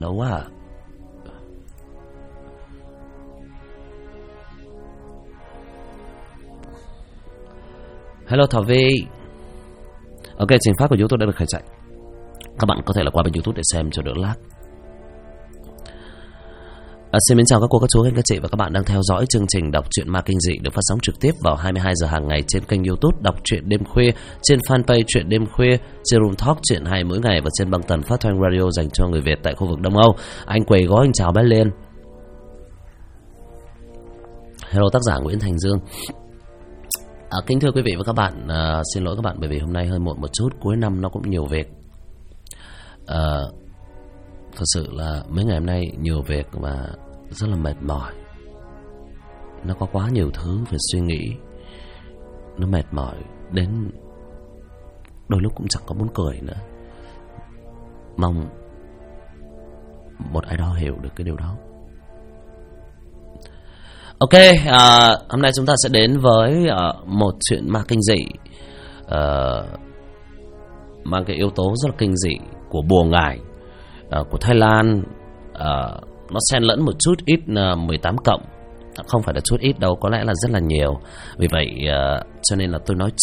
Lâu quá à. Hello Thảo Vi. Ok, trình phát của YouTube đã được khởi chạy. Các bạn có thể là qua bên YouTube để xem cho đỡ lag. Xin mến chào các cô, các chú, các chị và các bạn đang theo dõi chương trình đọc truyện ma kinh dị được phát sóng trực tiếp vào 22 giờ hàng ngày trên kênh YouTube đọc truyện đêm khuya, trên fanpage truyện đêm khuya, trên Room Talk truyện hay mỗi ngày và trên băng tần phát thanh radio dành cho người Việt tại khu vực Đông Âu. Anh Quầy Gói, anh chào bé Liên. Hello tác giả Nguyễn Thành Dương. Kính thưa quý vị và các bạn, xin lỗi các bạn bởi vì hôm nay hơi muộn một chút, cuối năm nó cũng nhiều việc. Thật sự là mấy ngày hôm nay nhiều việc và rất là mệt mỏi. Nó có quá nhiều thứ phải suy nghĩ. Nó mệt mỏi đến đôi lúc cũng chẳng có muốn cười nữa. Mong một ai đó hiểu được cái điều đó. Ok, hôm nay chúng ta sẽ đến với một chuyện ma kinh dị, mang cái yếu tố rất là kinh dị của bùa ngải, của Thái Lan. Nó xen lẫn một chút ít 18 cộng. Không phải là chút ít đâu, có lẽ là rất là nhiều. Vì vậy cho nên là tôi nói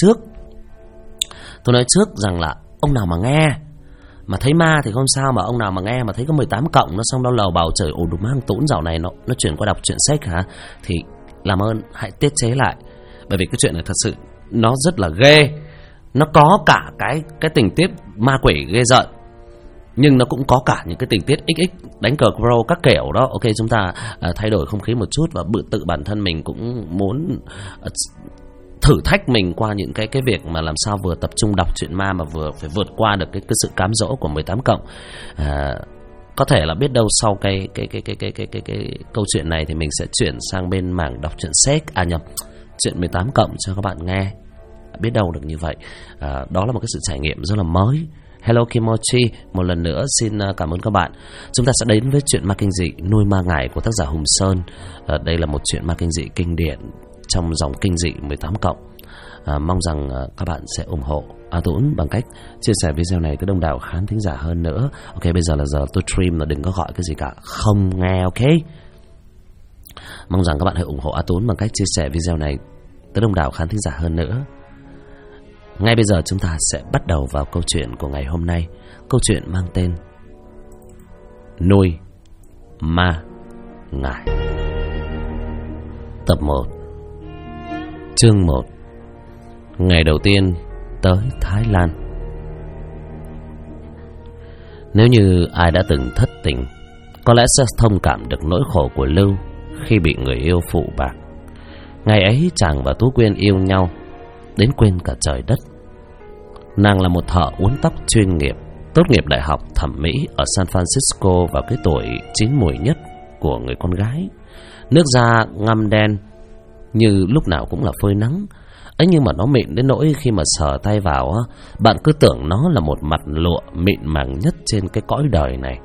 trước rằng là ông nào mà nghe mà thấy ma thì không sao, mà ông nào mà nghe mà thấy có 18 cộng nó xong đó lầu bầu trời ồ đùm mang tốn dạo này nó chuyển qua đọc truyện sách hả, thì làm ơn hãy tiết chế lại. Bởi vì cái chuyện này thật sự nó rất là ghê. Nó có cả cái tình tiết ma quỷ ghê rợn, nhưng nó cũng có cả những cái tình tiết XX đánh cờ pro các kiểu đó. Ok, chúng ta thay đổi không khí một chút và tự bản thân mình cũng muốn thử thách mình qua những cái việc mà làm sao vừa tập trung đọc truyện ma mà vừa phải vượt qua được cái sự cám dỗ của 18 cộng. Có thể là biết đâu sau cái câu chuyện này thì mình sẽ chuyển sang bên mảng đọc truyện sex, chuyện 18 cộng cho các bạn nghe. Biết đâu được như vậy. Đó là một cái sự trải nghiệm rất là mới. Hello Kimochi, một lần nữa xin cảm ơn các bạn. Chúng ta sẽ đến với chuyện ma kinh dị Nuôi Ma Ngải của tác giả Hùng Sơn. Đây là một chuyện ma kinh dị kinh điển trong dòng kinh dị 18 cộng. Mong rằng các bạn sẽ ủng hộ A Tũng bằng cách chia sẻ video này tới đông đảo khán thính giả hơn nữa. Ok, bây giờ là giờ tôi stream, là đừng có gọi cái gì cả, không nghe. Ok, mong rằng các bạn hãy ủng hộ A Tũng bằng cách chia sẻ video này tới đông đảo khán thính giả hơn nữa. Ngay bây giờ chúng ta sẽ bắt đầu vào câu chuyện của ngày hôm nay. Câu chuyện mang tên Nuôi Ma Ngải. Tập 1, chương 1. Ngày đầu tiên tới Thái Lan. Nếu như ai đã từng thất tình, có lẽ sẽ thông cảm được nỗi khổ của Lưu khi bị người yêu phụ bạc. Ngày ấy chàng và Tú Quyên yêu nhau đến quên cả trời đất. Nàng là một thợ uốn tóc chuyên nghiệp, tốt nghiệp đại học thẩm mỹ ở San Francisco vào cái tuổi chín mùi nhất của người con gái. Nước da ngăm đen như lúc nào cũng là phơi nắng ấy, nhưng mà nó mịn đến nỗi khi mà sờ tay vào bạn cứ tưởng nó là một mặt lụa mịn màng nhất trên cái cõi đời này.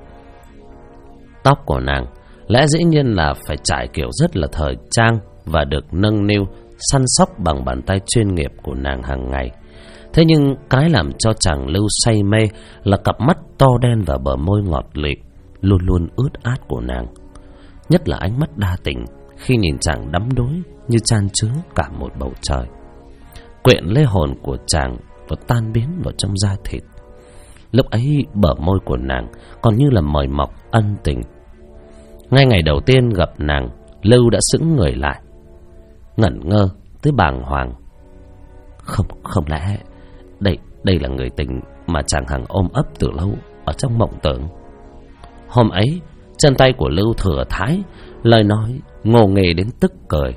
Tóc của nàng lẽ dĩ nhiên là phải trải kiểu rất là thời trang và được nâng niu săn sóc bằng bàn tay chuyên nghiệp của nàng hàng ngày. Thế nhưng cái làm cho chàng Lưu say mê là cặp mắt to đen và bờ môi ngọt lịm luôn luôn ướt át của nàng. Nhất là ánh mắt đa tình khi nhìn chàng đắm đuối như chan chứa cả một bầu trời, quyện lấy hồn của chàng và tan biến vào trong da thịt. Lúc ấy bờ môi của nàng còn như là mời mọc ân tình. Ngay ngày đầu tiên gặp nàng, Lưu đã sững người lại, ngẩn ngơ tới bàng hoàng. Không lẽ đây là người tình mà chàng hằng ôm ấp từ lâu ở trong mộng tưởng. Hôm ấy chân tay của Lưu thừa thãi, lời nói ngô nghề đến tức cười.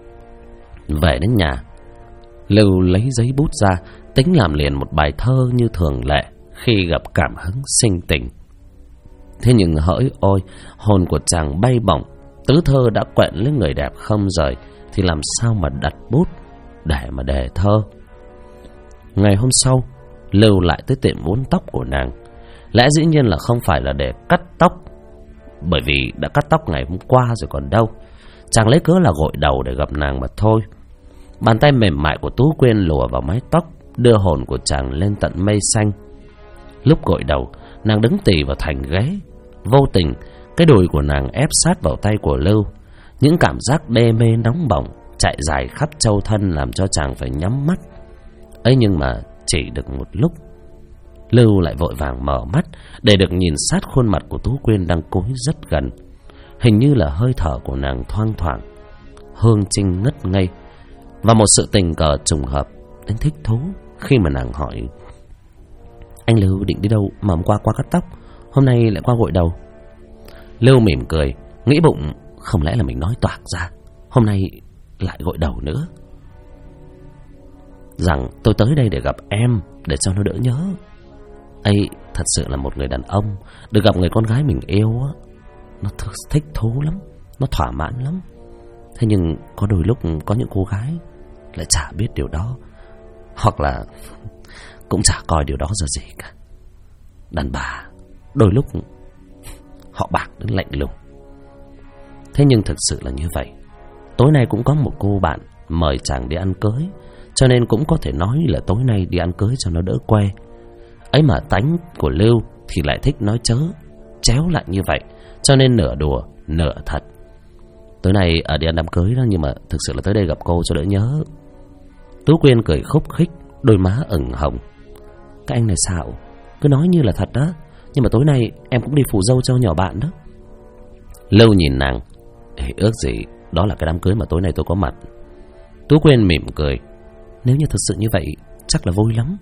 Về đến nhà, Lưu lấy giấy bút ra tính làm liền một bài thơ như thường lệ khi gặp cảm hứng sinh tình. Thế nhưng hỡi ôi, hồn của chàng bay bổng, tứ thơ đã quện lấy người đẹp không rời, thì làm sao mà đặt bút để mà đề thơ. Ngày hôm sau, Lưu lại tới tiệm uốn tóc của nàng. Lẽ dĩ nhiên là không phải là để cắt tóc, bởi vì đã cắt tóc ngày hôm qua rồi còn đâu. Chàng lấy cớ là gội đầu để gặp nàng mà thôi. Bàn tay mềm mại của Tú Quyên lùa vào mái tóc, đưa hồn của chàng lên tận mây xanh. Lúc gội đầu, nàng đứng tì vào thành ghế, Vô tình, cái đùi của nàng ép sát vào tay của Lưu. Những cảm giác đê mê nóng bỏng chạy dài khắp châu thân làm cho chàng phải nhắm mắt. ấy nhưng mà chỉ được một lúc, Lưu lại vội vàng mở mắt để được nhìn sát khuôn mặt của Tú Quyên đang cúi rất gần. Hình như là hơi thở của nàng thoang thoảng, hương trinh ngất ngây, và một sự tình cờ trùng hợp đến thích thú khi mà nàng hỏi: "Anh Lưu định đi đâu mà hôm qua qua cắt tóc, hôm nay lại qua gội đầu?" Lưu mỉm cười, nghĩ bụng không lẽ là mình nói toạc ra, hôm nay lại gội đầu nữa, rằng tôi tới đây để gặp em, để cho nó đỡ nhớ. Ấy thật sự là một người đàn ông được gặp người con gái mình yêu á, nó thích thú lắm, nó thỏa mãn lắm. Thế nhưng có đôi lúc có những cô gái lại chả biết điều đó, hoặc là cũng chả coi điều đó ra gì cả. Đàn bà đôi lúc họ bạc đến lạnh lùng. Thế nhưng thực sự là như vậy. Tối nay cũng có một cô bạn mời chàng đi ăn cưới, cho nên cũng có thể nói là tối nay đi ăn cưới cho nó đỡ que. Ấy mà tánh của Lưu thì lại thích nói chéo lại như vậy, cho nên nửa đùa nửa thật. Tối nay ở đi ăn đám cưới đó, nhưng mà thực sự là tới đây gặp cô cho đỡ nhớ. Tú Quyên cười khúc khích, đôi má ửng hồng. Các anh này xạo, cứ nói như là thật đó, nhưng mà tối nay em cũng đi phù dâu cho nhỏ bạn đó. Lưu nhìn nàng: ước gì đó là cái đám cưới mà tối nay tôi có mặt. Tú Quyên mỉm cười: nếu như thật sự như vậy chắc là vui lắm.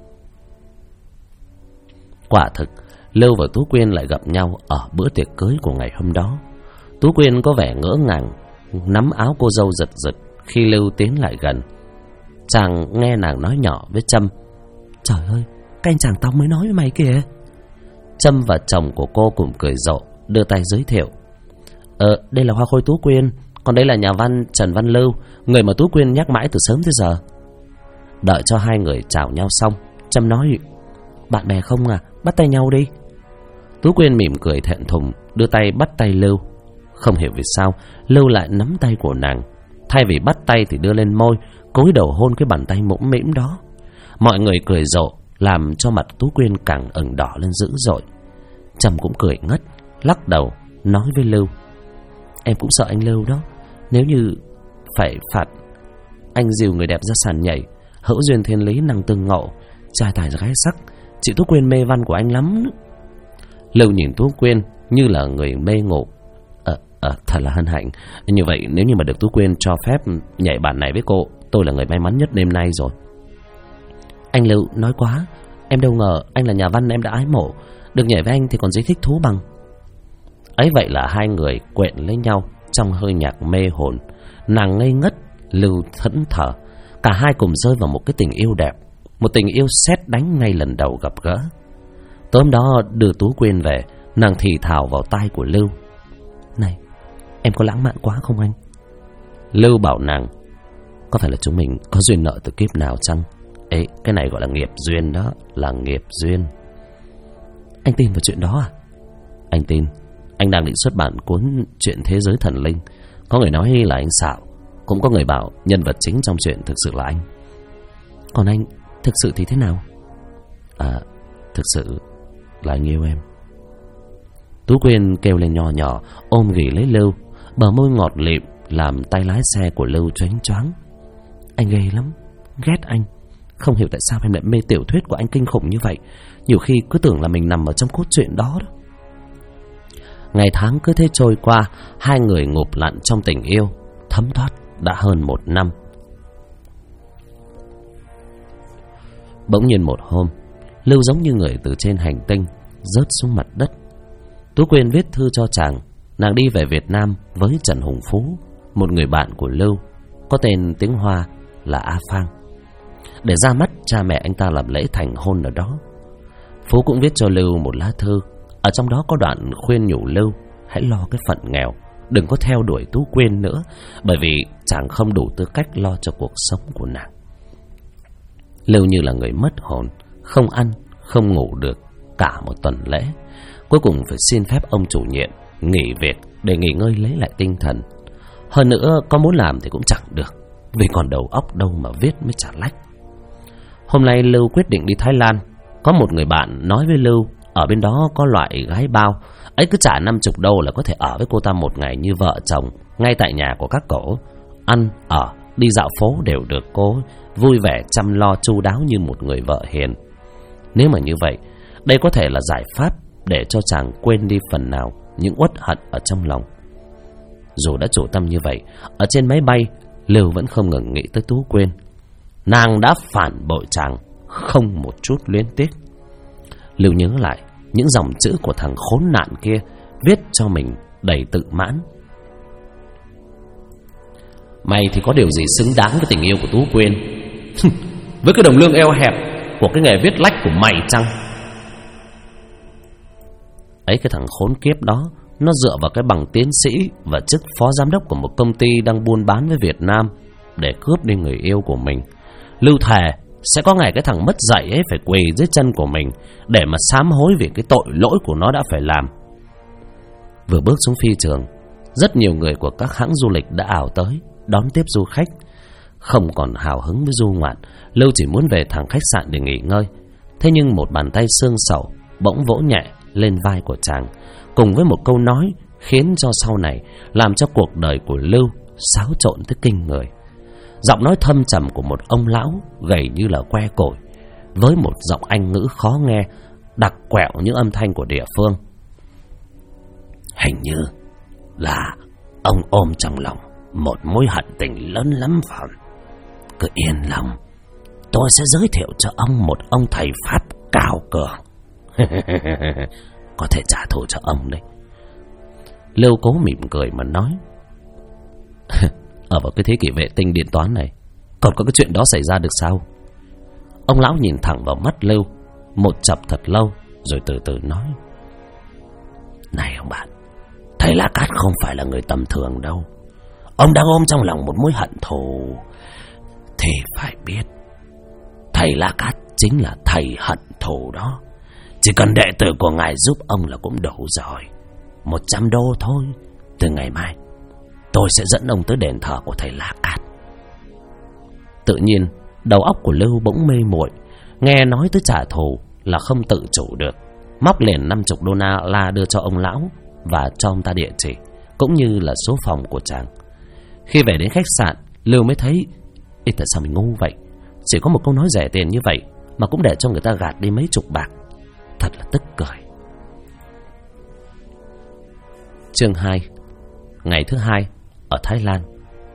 Quả thực, Lưu và Tú Quyên lại gặp nhau ở bữa tiệc cưới của ngày hôm đó. Tú Quyên có vẻ ngỡ ngàng, nắm áo cô dâu giật giật khi Lưu tiến lại gần. Chàng nghe nàng nói nhỏ với Trâm: trời ơi, cái anh chàng tao mới nói với mày kìa. Trâm và chồng của cô cùng cười rộ, đưa tay giới thiệu: đây là hoa khôi Tú Quyên, còn đây là nhà văn Trần Văn Lưu, người mà Tú Quyên nhắc mãi từ sớm tới giờ. Đợi cho hai người chào nhau xong, Trâm nói: bạn bè không à, bắt tay nhau đi. Tú Quyên mỉm cười thẹn thùng, đưa tay bắt tay Lưu. Không hiểu vì sao Lưu lại nắm tay của nàng, thay vì bắt tay thì đưa lên môi, cúi đầu hôn cái bàn tay mũm mĩm đó. Mọi người cười rộ, làm cho mặt Tú Quyên càng ửng đỏ lên dữ dội. Trâm cũng cười ngất, lắc đầu nói với Lưu: em cũng sợ anh Lưu đó, nếu như phải phạt anh dìu người đẹp ra sàn nhảy, hữu duyên thiên lý năng tương ngộ, trai tài gái sắc, chị Tú Quyên mê văn của anh lắm. Lưu nhìn Tú Quyên như là người mê ngộ. Thật là hân hạnh. Như vậy nếu như mà được Tú Quyên cho phép nhảy bản này với cô, tôi là người may mắn nhất đêm nay rồi. Anh Lưu nói quá, em đâu ngờ anh là nhà văn em đã ái mộ, được nhảy với anh thì còn gì thích thú bằng. Ấy vậy là hai người quện lấy nhau trong hơi nhạc mê hồn. Nàng ngây ngất, Lưu thẫn thờ. Cả hai cùng rơi vào một cái tình yêu đẹp, một tình yêu sét đánh ngay lần đầu gặp gỡ. Tối hôm đó đưa Tú Quyên về, nàng thì thào vào tai của Lưu: này, em có lãng mạn quá không anh? Lưu bảo nàng: có phải là chúng mình có duyên nợ từ kiếp nào chăng? Ê, cái này gọi là nghiệp duyên đó, là nghiệp duyên. Anh tin vào chuyện đó à? Anh tin. Anh đang định xuất bản cuốn Chuyện Thế Giới Thần Linh. Có người nói là anh xạo, cũng có người bảo nhân vật chính trong chuyện thực sự là anh. Còn anh thực sự thì thế nào? Thực sự là anh yêu em. Tú Quyên kêu lên nhỏ nhỏ, ôm ghì lấy Lưu, bờ môi ngọt lịm làm tay lái xe của Lưu choáng choáng. Anh ghê lắm, ghét anh. Không hiểu tại sao em lại mê tiểu thuyết của anh kinh khủng như vậy. Nhiều khi cứ tưởng là mình nằm ở trong cốt truyện đó. Ngày tháng cứ thế trôi qua, hai người ngụp lặn trong tình yêu thấm thoát đã hơn 1 năm. Bỗng nhiên một hôm, Lưu giống như người từ trên hành tinh rớt xuống mặt đất. Tú Quyên viết thư cho chàng. Nàng đi về Việt Nam với Trần Hùng Phú, một người bạn của Lưu, có tên tiếng Hoa là A Phang, để ra mắt cha mẹ anh ta làm lễ thành hôn ở đó. Phú cũng viết cho Lưu một lá thư, ở trong đó có đoạn khuyên nhủ Lưu hãy lo cái phận nghèo, đừng có theo đuổi Tú Quyên nữa, bởi vì chàng không đủ tư cách lo cho cuộc sống của nàng. Lưu như là người mất hồn, không ăn, không ngủ được cả một tuần lễ. Cuối cùng phải xin phép ông chủ nhiệm nghỉ việc để nghỉ ngơi lấy lại tinh thần. Hơn nữa có muốn làm thì cũng chẳng được, vì còn đầu óc đâu mà viết mới chả lách. Hôm nay Lưu quyết định đi Thái Lan. Có một người bạn nói với Lưu ở bên đó có loại gái bao, ấy cứ trả 50 đô là có thể ở với cô ta một ngày như vợ chồng, ngay tại nhà của các cổ. Ăn, ở, đi dạo phố đều được cô vui vẻ chăm lo chu đáo như một người vợ hiền. Nếu mà như vậy, đây có thể là giải pháp để cho chàng quên đi phần nào những uất hận ở trong lòng. Dù đã chủ tâm như vậy, ở trên máy bay, Lưu vẫn không ngừng nghĩ tới Tú Quyên. Nàng đã phản bội chàng, không một chút luyến tiếc. Lưu nhớ lại những dòng chữ của thằng khốn nạn kia viết cho mình đầy tự mãn. Mày thì có điều gì xứng đáng với tình yêu của Tú Quyên? Với cái đồng lương eo hẹp của cái nghề viết lách của mày chăng? Ấy, cái thằng khốn kiếp đó, nó dựa vào cái bằng tiến sĩ và chức phó giám đốc của một công ty đang buôn bán với Việt Nam để cướp đi người yêu của mình. Lưu thề sẽ có ngày cái thằng mất dạy ấy phải quỳ dưới chân của mình để mà sám hối vì cái tội lỗi của nó đã phải làm. Vừa bước xuống phi trường, rất nhiều người của các hãng du lịch đã ào tới đón tiếp du khách. Không còn hào hứng với du ngoạn, Lưu chỉ muốn về thẳng khách sạn để nghỉ ngơi. Thế nhưng một bàn tay xương sầu bỗng vỗ nhẹ lên vai của chàng, cùng với một câu nói khiến cho sau này làm cho cuộc đời của Lưu xáo trộn tới kinh người. Giọng nói thâm trầm của một ông lão gầy như là que củi, với một giọng Anh ngữ khó nghe, đặc quẹo những âm thanh của địa phương. Hình như là ông ôm trong lòng một mối hận tình lớn lắm phải. Cứ yên lòng, tôi sẽ giới thiệu cho ông một ông thầy Pháp cao cường. Có thể trả thù cho ông đấy. Lưu cố mỉm cười mà nói. Ở vào cái thế kỷ vệ tinh điện toán này, còn có cái chuyện đó xảy ra được sao? Ông lão nhìn thẳng vào mắt Lưu một chập thật lâu, rồi từ từ nói. Này ông bạn, thầy La Cát không phải là người tầm thường đâu. Ông đang ôm trong lòng một mối hận thù. Thì phải biết, thầy La Cát chính là thầy hận thù đó. Chỉ cần đệ tử của ngài giúp ông là cũng đủ rồi. 100 đô thôi. Từ ngày mai tôi sẽ dẫn ông tới đền thờ của thầy La Cát. Tự nhiên đầu óc của Lưu bỗng mê muội, nghe nói tới trả thù là không tự chủ được. Móc liền 50 đô la đưa cho ông lão và cho ông ta địa chỉ cũng như là số phòng của chàng. Khi về đến khách sạn, Lưu mới thấy tại sao mình ngu vậy. Chỉ có một câu nói rẻ tiền như vậy mà cũng để cho người ta gạt đi mấy chục bạc. Thật là tức cười. Chương 2. Ngày thứ 2 ở Thái Lan.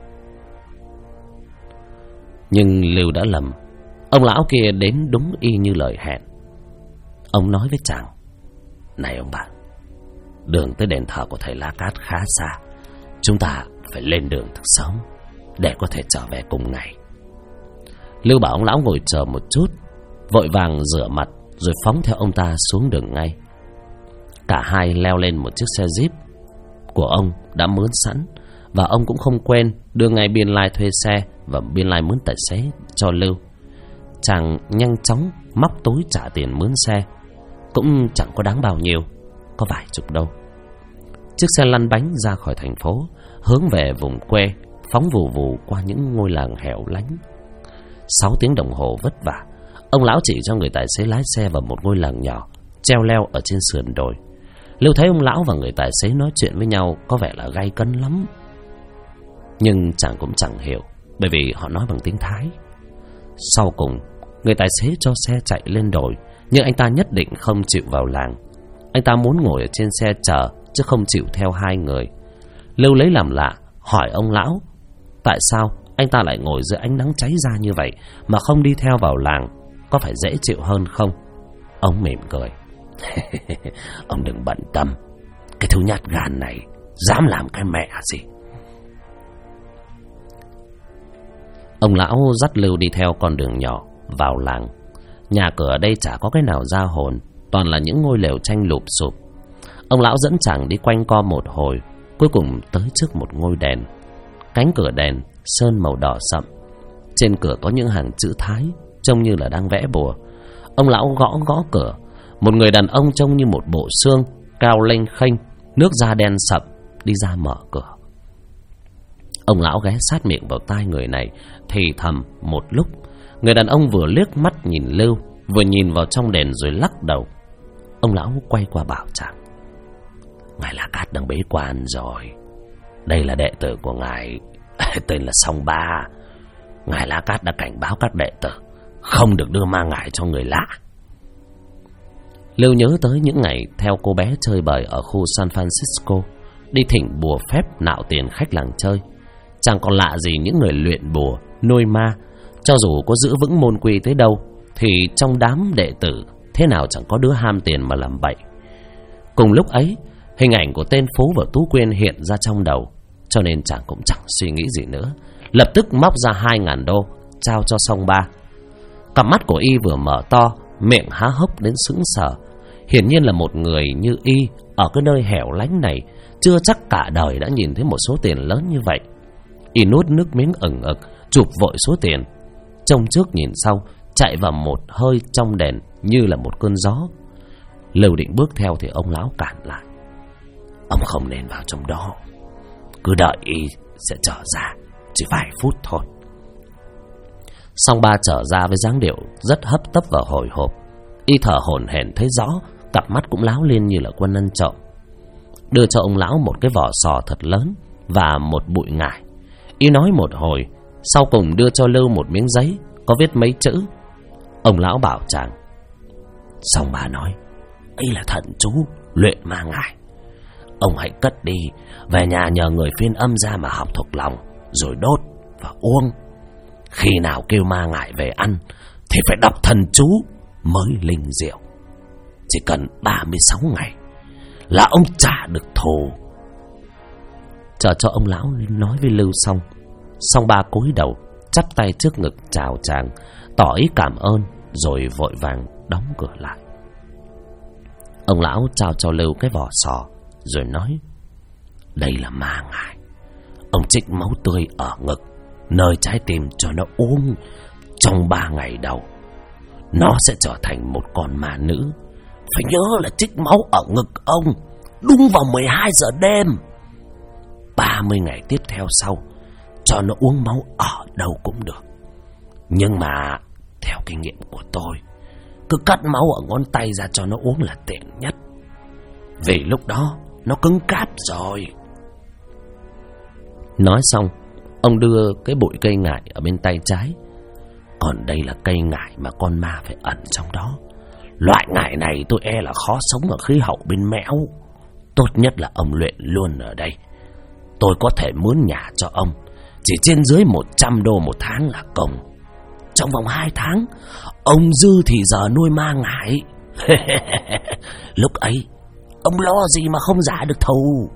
Nhưng Lưu đã lầm. Ông lão kia đến đúng y như lời hẹn. Ông nói với chàng. Này ông bạn, đường tới đền thờ của thầy La Cát khá xa. Chúng ta phải lên đường thật sớm để có thể trở về cùng ngày. Lưu bảo ông lão ngồi chờ một chút, vội vàng rửa mặt rồi phóng theo ông ta xuống đường ngay. Cả hai leo lên một chiếc xe Jeep của ông đã mướn sẵn, và ông cũng không quên đưa ngay biên lai thuê xe và biên lai mướn tài xế cho Lưu. Chàng nhanh chóng móc túi trả tiền mướn xe, cũng chẳng có đáng bao nhiêu, có vài chục đâu. Chiếc xe lăn bánh ra khỏi thành phố, hướng về vùng quê, phóng vù vù qua những ngôi làng hẻo lánh. 6 tiếng đồng hồ vất vả, ông lão chỉ cho người tài xế lái xe vào một ngôi làng nhỏ treo leo ở trên sườn đồi. Lưu thấy ông lão và người tài xế nói chuyện với nhau có vẻ là gay cấn lắm, nhưng chàng cũng chẳng hiểu, bởi vì họ nói bằng tiếng Thái. Sau cùng, người tài xế cho xe chạy lên đồi, nhưng anh ta nhất định không chịu vào làng. Anh ta muốn ngồi ở trên xe chờ, chứ không chịu theo hai người. Lưu lấy làm lạ, hỏi ông lão tại sao anh ta lại ngồi dưới ánh nắng cháy ra như vậy mà không đi theo vào làng, có phải dễ chịu hơn không? Ông mỉm cười. Ông đừng bận tâm, cái thứ nhát gan này dám làm cái mẹ gì. Ông lão dắt Lưu đi theo con đường nhỏ vào làng. Nhà cửa ở đây chả có cái nào ra hồn, toàn là những ngôi lều tranh lụp xụp. Ông lão dẫn chàng đi quanh co một hồi, cuối cùng tới trước một ngôi đền. Cánh cửa đền sơn màu đỏ sậm, trên cửa có những hàng chữ Thái trông như là đang vẽ bùa. Ông lão gõ gõ cửa. Một người đàn ông trông như một bộ xương, cao lênh khênh, nước da đen sậm đi ra mở cửa. Ông lão ghé sát miệng vào tai người này, thì thầm một lúc. Người đàn ông vừa liếc mắt nhìn Lưu, vừa nhìn vào trong đền rồi lắc đầu. Ông lão quay qua bảo chàng: ngài La Cát đang bế quan rồi. Đây là đệ tử của ngài tên là Song Ba. Ngài La Cát đã cảnh báo các đệ tử không được đưa ma ngải cho người lạ. Lưu nhớ tới những ngày theo cô bé chơi bời ở khu San Francisco, đi thỉnh bùa phép nạo tiền khách làng chơi. Chẳng còn lạ gì những người luyện bùa, nuôi ma. Cho dù có giữ vững môn quy tới đâu, thì trong đám đệ tử thế nào chẳng có đứa ham tiền mà làm bậy. Cùng lúc ấy, hình ảnh của tên Phú và Tú Quyên hiện ra trong đầu, cho nên chàng cũng chẳng suy nghĩ gì nữa, lập tức móc ra 2.000 đô trao cho Song Ba. Cặp mắt của y vừa mở to, miệng há hốc đến sững sờ. Hiển nhiên là một người như y ở cái nơi hẻo lánh này chưa chắc cả đời đã nhìn thấy một số tiền lớn như vậy. Y nuốt nước miếng ừng ực, chụp vội số tiền, trông trước nhìn sau, chạy vào một hơi trong đèn như là một cơn gió. Lưu định bước theo thì ông lão cản lại: ông không nên vào trong đó, cứ đợi y sẽ trở ra, chỉ vài phút thôi. Song Ba trở ra với dáng điệu rất hấp tấp và hồi hộp. Y thở hổn hển thấy rõ, cặp mắt cũng láo lên như là quân ăn trộm. Đưa cho ông lão một cái vỏ sò thật lớn và một bụi ngải. Y nói một hồi, sau cùng đưa cho Lưu một miếng giấy có viết mấy chữ. Ông lão bảo chàng: Song Ba nói đây là thần chú luyện ma ngải. Ông hãy cất đi, về nhà nhờ người phiên âm ra mà học thuộc lòng, rồi đốt và uống. Khi nào kêu ma ngải về ăn thì phải đọc thần chú mới linh diệu. Chỉ cần 36 ngày là ông trả được thù. Chờ cho ông lão nói với Lưu xong, Song Ba cúi đầu chắp tay trước ngực chào chàng, tỏ ý cảm ơn, rồi vội vàng đóng cửa lại. Ông lão trao cho Lưu cái vỏ sò rồi nói: đây là ma ngải. Ông trích máu tươi ở ngực, nơi trái tim cho nó uống. Trong 3 ngày đầu nó sẽ trở thành một con ma nữ. Phải nhớ là trích máu ở ngực ông đúng vào 12 giờ đêm. 30 ngày tiếp theo sau cho nó uống máu ở đâu cũng được. Nhưng mà theo kinh nghiệm của tôi, cứ cắt máu ở ngón tay ra cho nó uống là tiện nhất, vì lúc đó nó cứng cáp rồi. Nói xong, ông đưa cái bụi cây ngải ở bên tay trái. Còn đây là cây ngải mà con ma phải ẩn trong đó. Loại ngải này tôi e là khó sống ở khí hậu bên Mẽo. Tốt nhất là ông luyện luôn ở đây. Tôi có thể mướn nhà cho ông, chỉ trên dưới 100 đô một tháng là công. Trong vòng 2 tháng, ông dư thì giờ nuôi ma ngải. Lúc ấy, ông lo gì mà không giả được thù.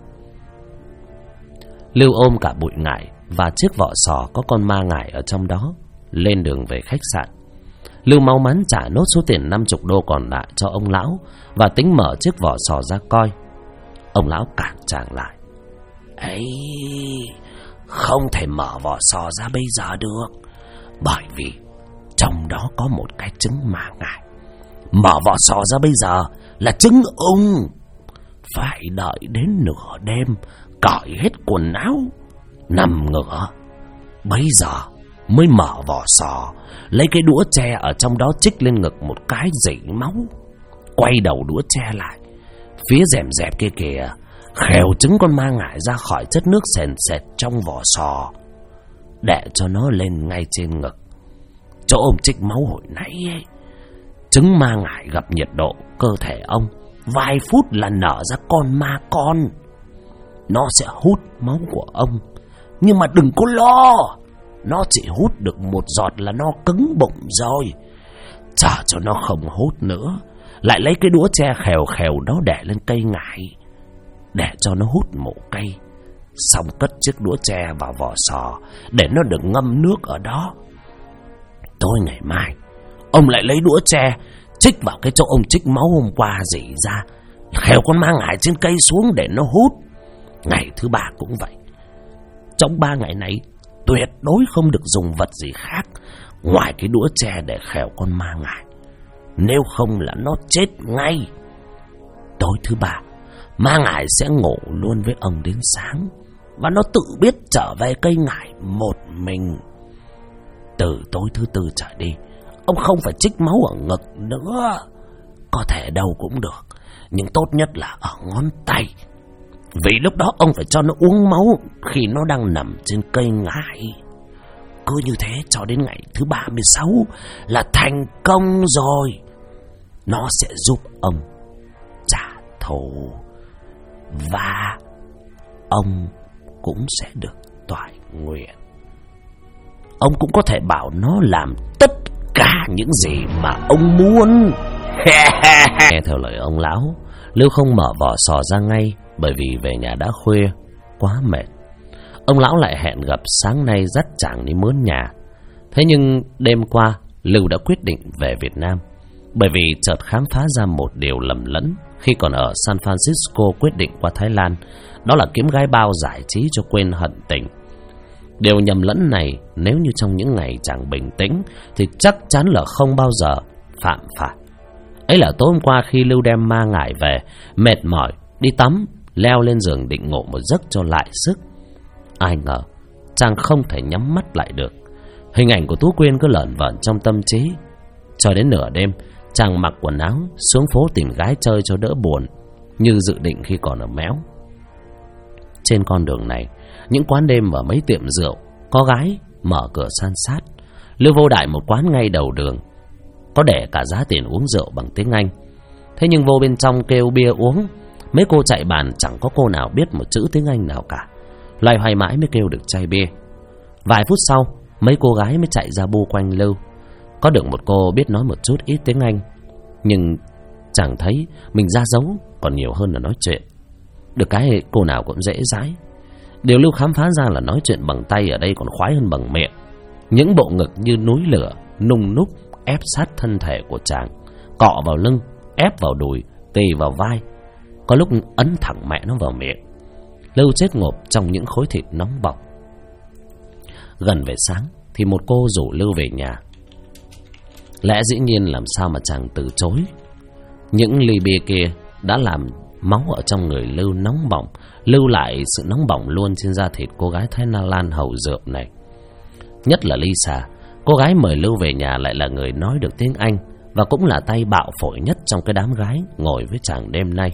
Lưu ôm cả bụi ngải và chiếc vỏ sò có con ma ngải ở trong đó, lên đường về khách sạn. Lưu mau mắn trả nốt số tiền 50 đô còn lại cho ông lão và tính mở chiếc vỏ sò ra coi. Ông lão cản chàng lại: ấy, không thể mở vỏ sò ra bây giờ được, bởi vì trong đó có một cái trứng ma ngải. Mở vỏ sò ra bây giờ là trứng ung. Phải đợi đến nửa đêm, cởi hết quần áo, nằm ngửa, bấy giờ mới mở vỏ sò, lấy cái đũa tre ở trong đó chích lên ngực một cái dỉ máu, quay đầu đũa tre lại, phía rèm dẹp kia kìa, khều trứng con ma ngải ra khỏi chất nước sền sệt trong vỏ sò, để cho nó lên ngay trên ngực, chỗ ông chích máu hồi nãy ấy. Trứng ma ngải gặp nhiệt độ cơ thể ông, vài phút là nở ra con ma con. Nó sẽ hút máu của ông, nhưng mà đừng có lo, nó chỉ hút được một giọt là nó cứng bụng rồi. Chờ cho nó không hút nữa, lại lấy cái đũa tre khèo khèo đó để lên cây ngải, để cho nó hút mộ cây. Xong cất chiếc đũa tre vào vỏ sò để nó đừng ngâm nước ở đó. Tối ngày mai, ông lại lấy đũa tre chích vào cái chỗ ông chích máu hôm qua rỉ ra, khèo con ma ngải trên cây xuống để nó hút. Ngày thứ 3 cũng vậy. Trong 3 ngày này tuyệt đối không được dùng vật gì khác ngoài cái đũa tre để khèo con ma ngải, nếu không là nó chết ngay. Tối thứ 3, ma ngải sẽ ngủ luôn với ông đến sáng, và nó tự biết trở về cây ngải một mình. Từ tối thứ 4 trở đi, ông không phải chích máu ở ngực nữa. Có thể đâu cũng được, nhưng tốt nhất là ở ngón tay. Vì lúc đó ông phải cho nó uống máu khi nó đang nằm trên cây ngải. Cứ như thế cho đến ngày thứ 36 là thành công rồi. Nó sẽ giúp ông trả thù, và ông cũng sẽ được toại nguyện. Ông cũng có thể bảo nó làm tất cả những gì mà ông muốn. Nghe theo lời ông lão, Lưu không mở vỏ sò ra ngay, bởi vì về nhà đã khuya, quá mệt. Ông lão lại hẹn gặp sáng nay dắt chàng đi mướn nhà. Thế nhưng đêm qua Lưu đã quyết định về Việt Nam, bởi vì chợt khám phá ra một điều lầm lẫn khi còn ở San Francisco quyết định qua Thái Lan, đó là kiếm gái bao giải trí cho quên hận tình. Điều nhầm lẫn này nếu như trong những ngày chàng bình tĩnh thì chắc chắn là không bao giờ phạm phải. Ấy là tối hôm qua khi Lưu đem ma ngải về, mệt mỏi, đi tắm, leo lên giường định ngủ một giấc cho lại sức. Ai ngờ chàng không thể nhắm mắt lại được. Hình ảnh của Tú Quyên cứ lởn vởn trong tâm trí. Cho đến nửa đêm, chàng mặc quần áo xuống phố tìm gái chơi cho đỡ buồn, như dự định khi còn ở Méo. Trên con đường này, những quán đêm và mấy tiệm rượu có gái mở cửa san sát. Lưu vô đại một quán ngay đầu đường, có để cả giá tiền uống rượu bằng tiếng Anh. Thế nhưng vô bên trong kêu bia uống, mấy cô chạy bàn chẳng có cô nào biết một chữ tiếng Anh nào cả. Loay hoay mãi mới kêu được chai bia. Vài phút sau, mấy cô gái mới chạy ra bu quanh Lưu. Có được một cô biết nói một chút ít tiếng Anh, nhưng chẳng thấy mình ra dấu còn nhiều hơn là nói chuyện. Được cái cô nào cũng dễ dãi. Điều Lưu khám phá ra là nói chuyện bằng tay ở đây còn khoái hơn bằng miệng. Những bộ ngực như núi lửa nung núc ép sát thân thể của chàng, cọ vào lưng, ép vào đùi, tì vào vai, có lúc ấn thẳng mẹ nó vào miệng. Lưu chết ngộp trong những khối thịt nóng bỏng. Gần về sáng thì một cô rủ Lưu về nhà. Lẽ dĩ nhiên làm sao mà chàng từ chối. Những ly bia kia đã làm máu ở trong người Lưu nóng bỏng, lưu lại sự nóng bỏng luôn trên da thịt cô gái Thái Lan hầu dượm này. Nhất là Lisa, cô gái mời Lưu về nhà lại là người nói được tiếng Anh, và cũng là tay bạo phổi nhất trong cái đám gái ngồi với chàng đêm nay.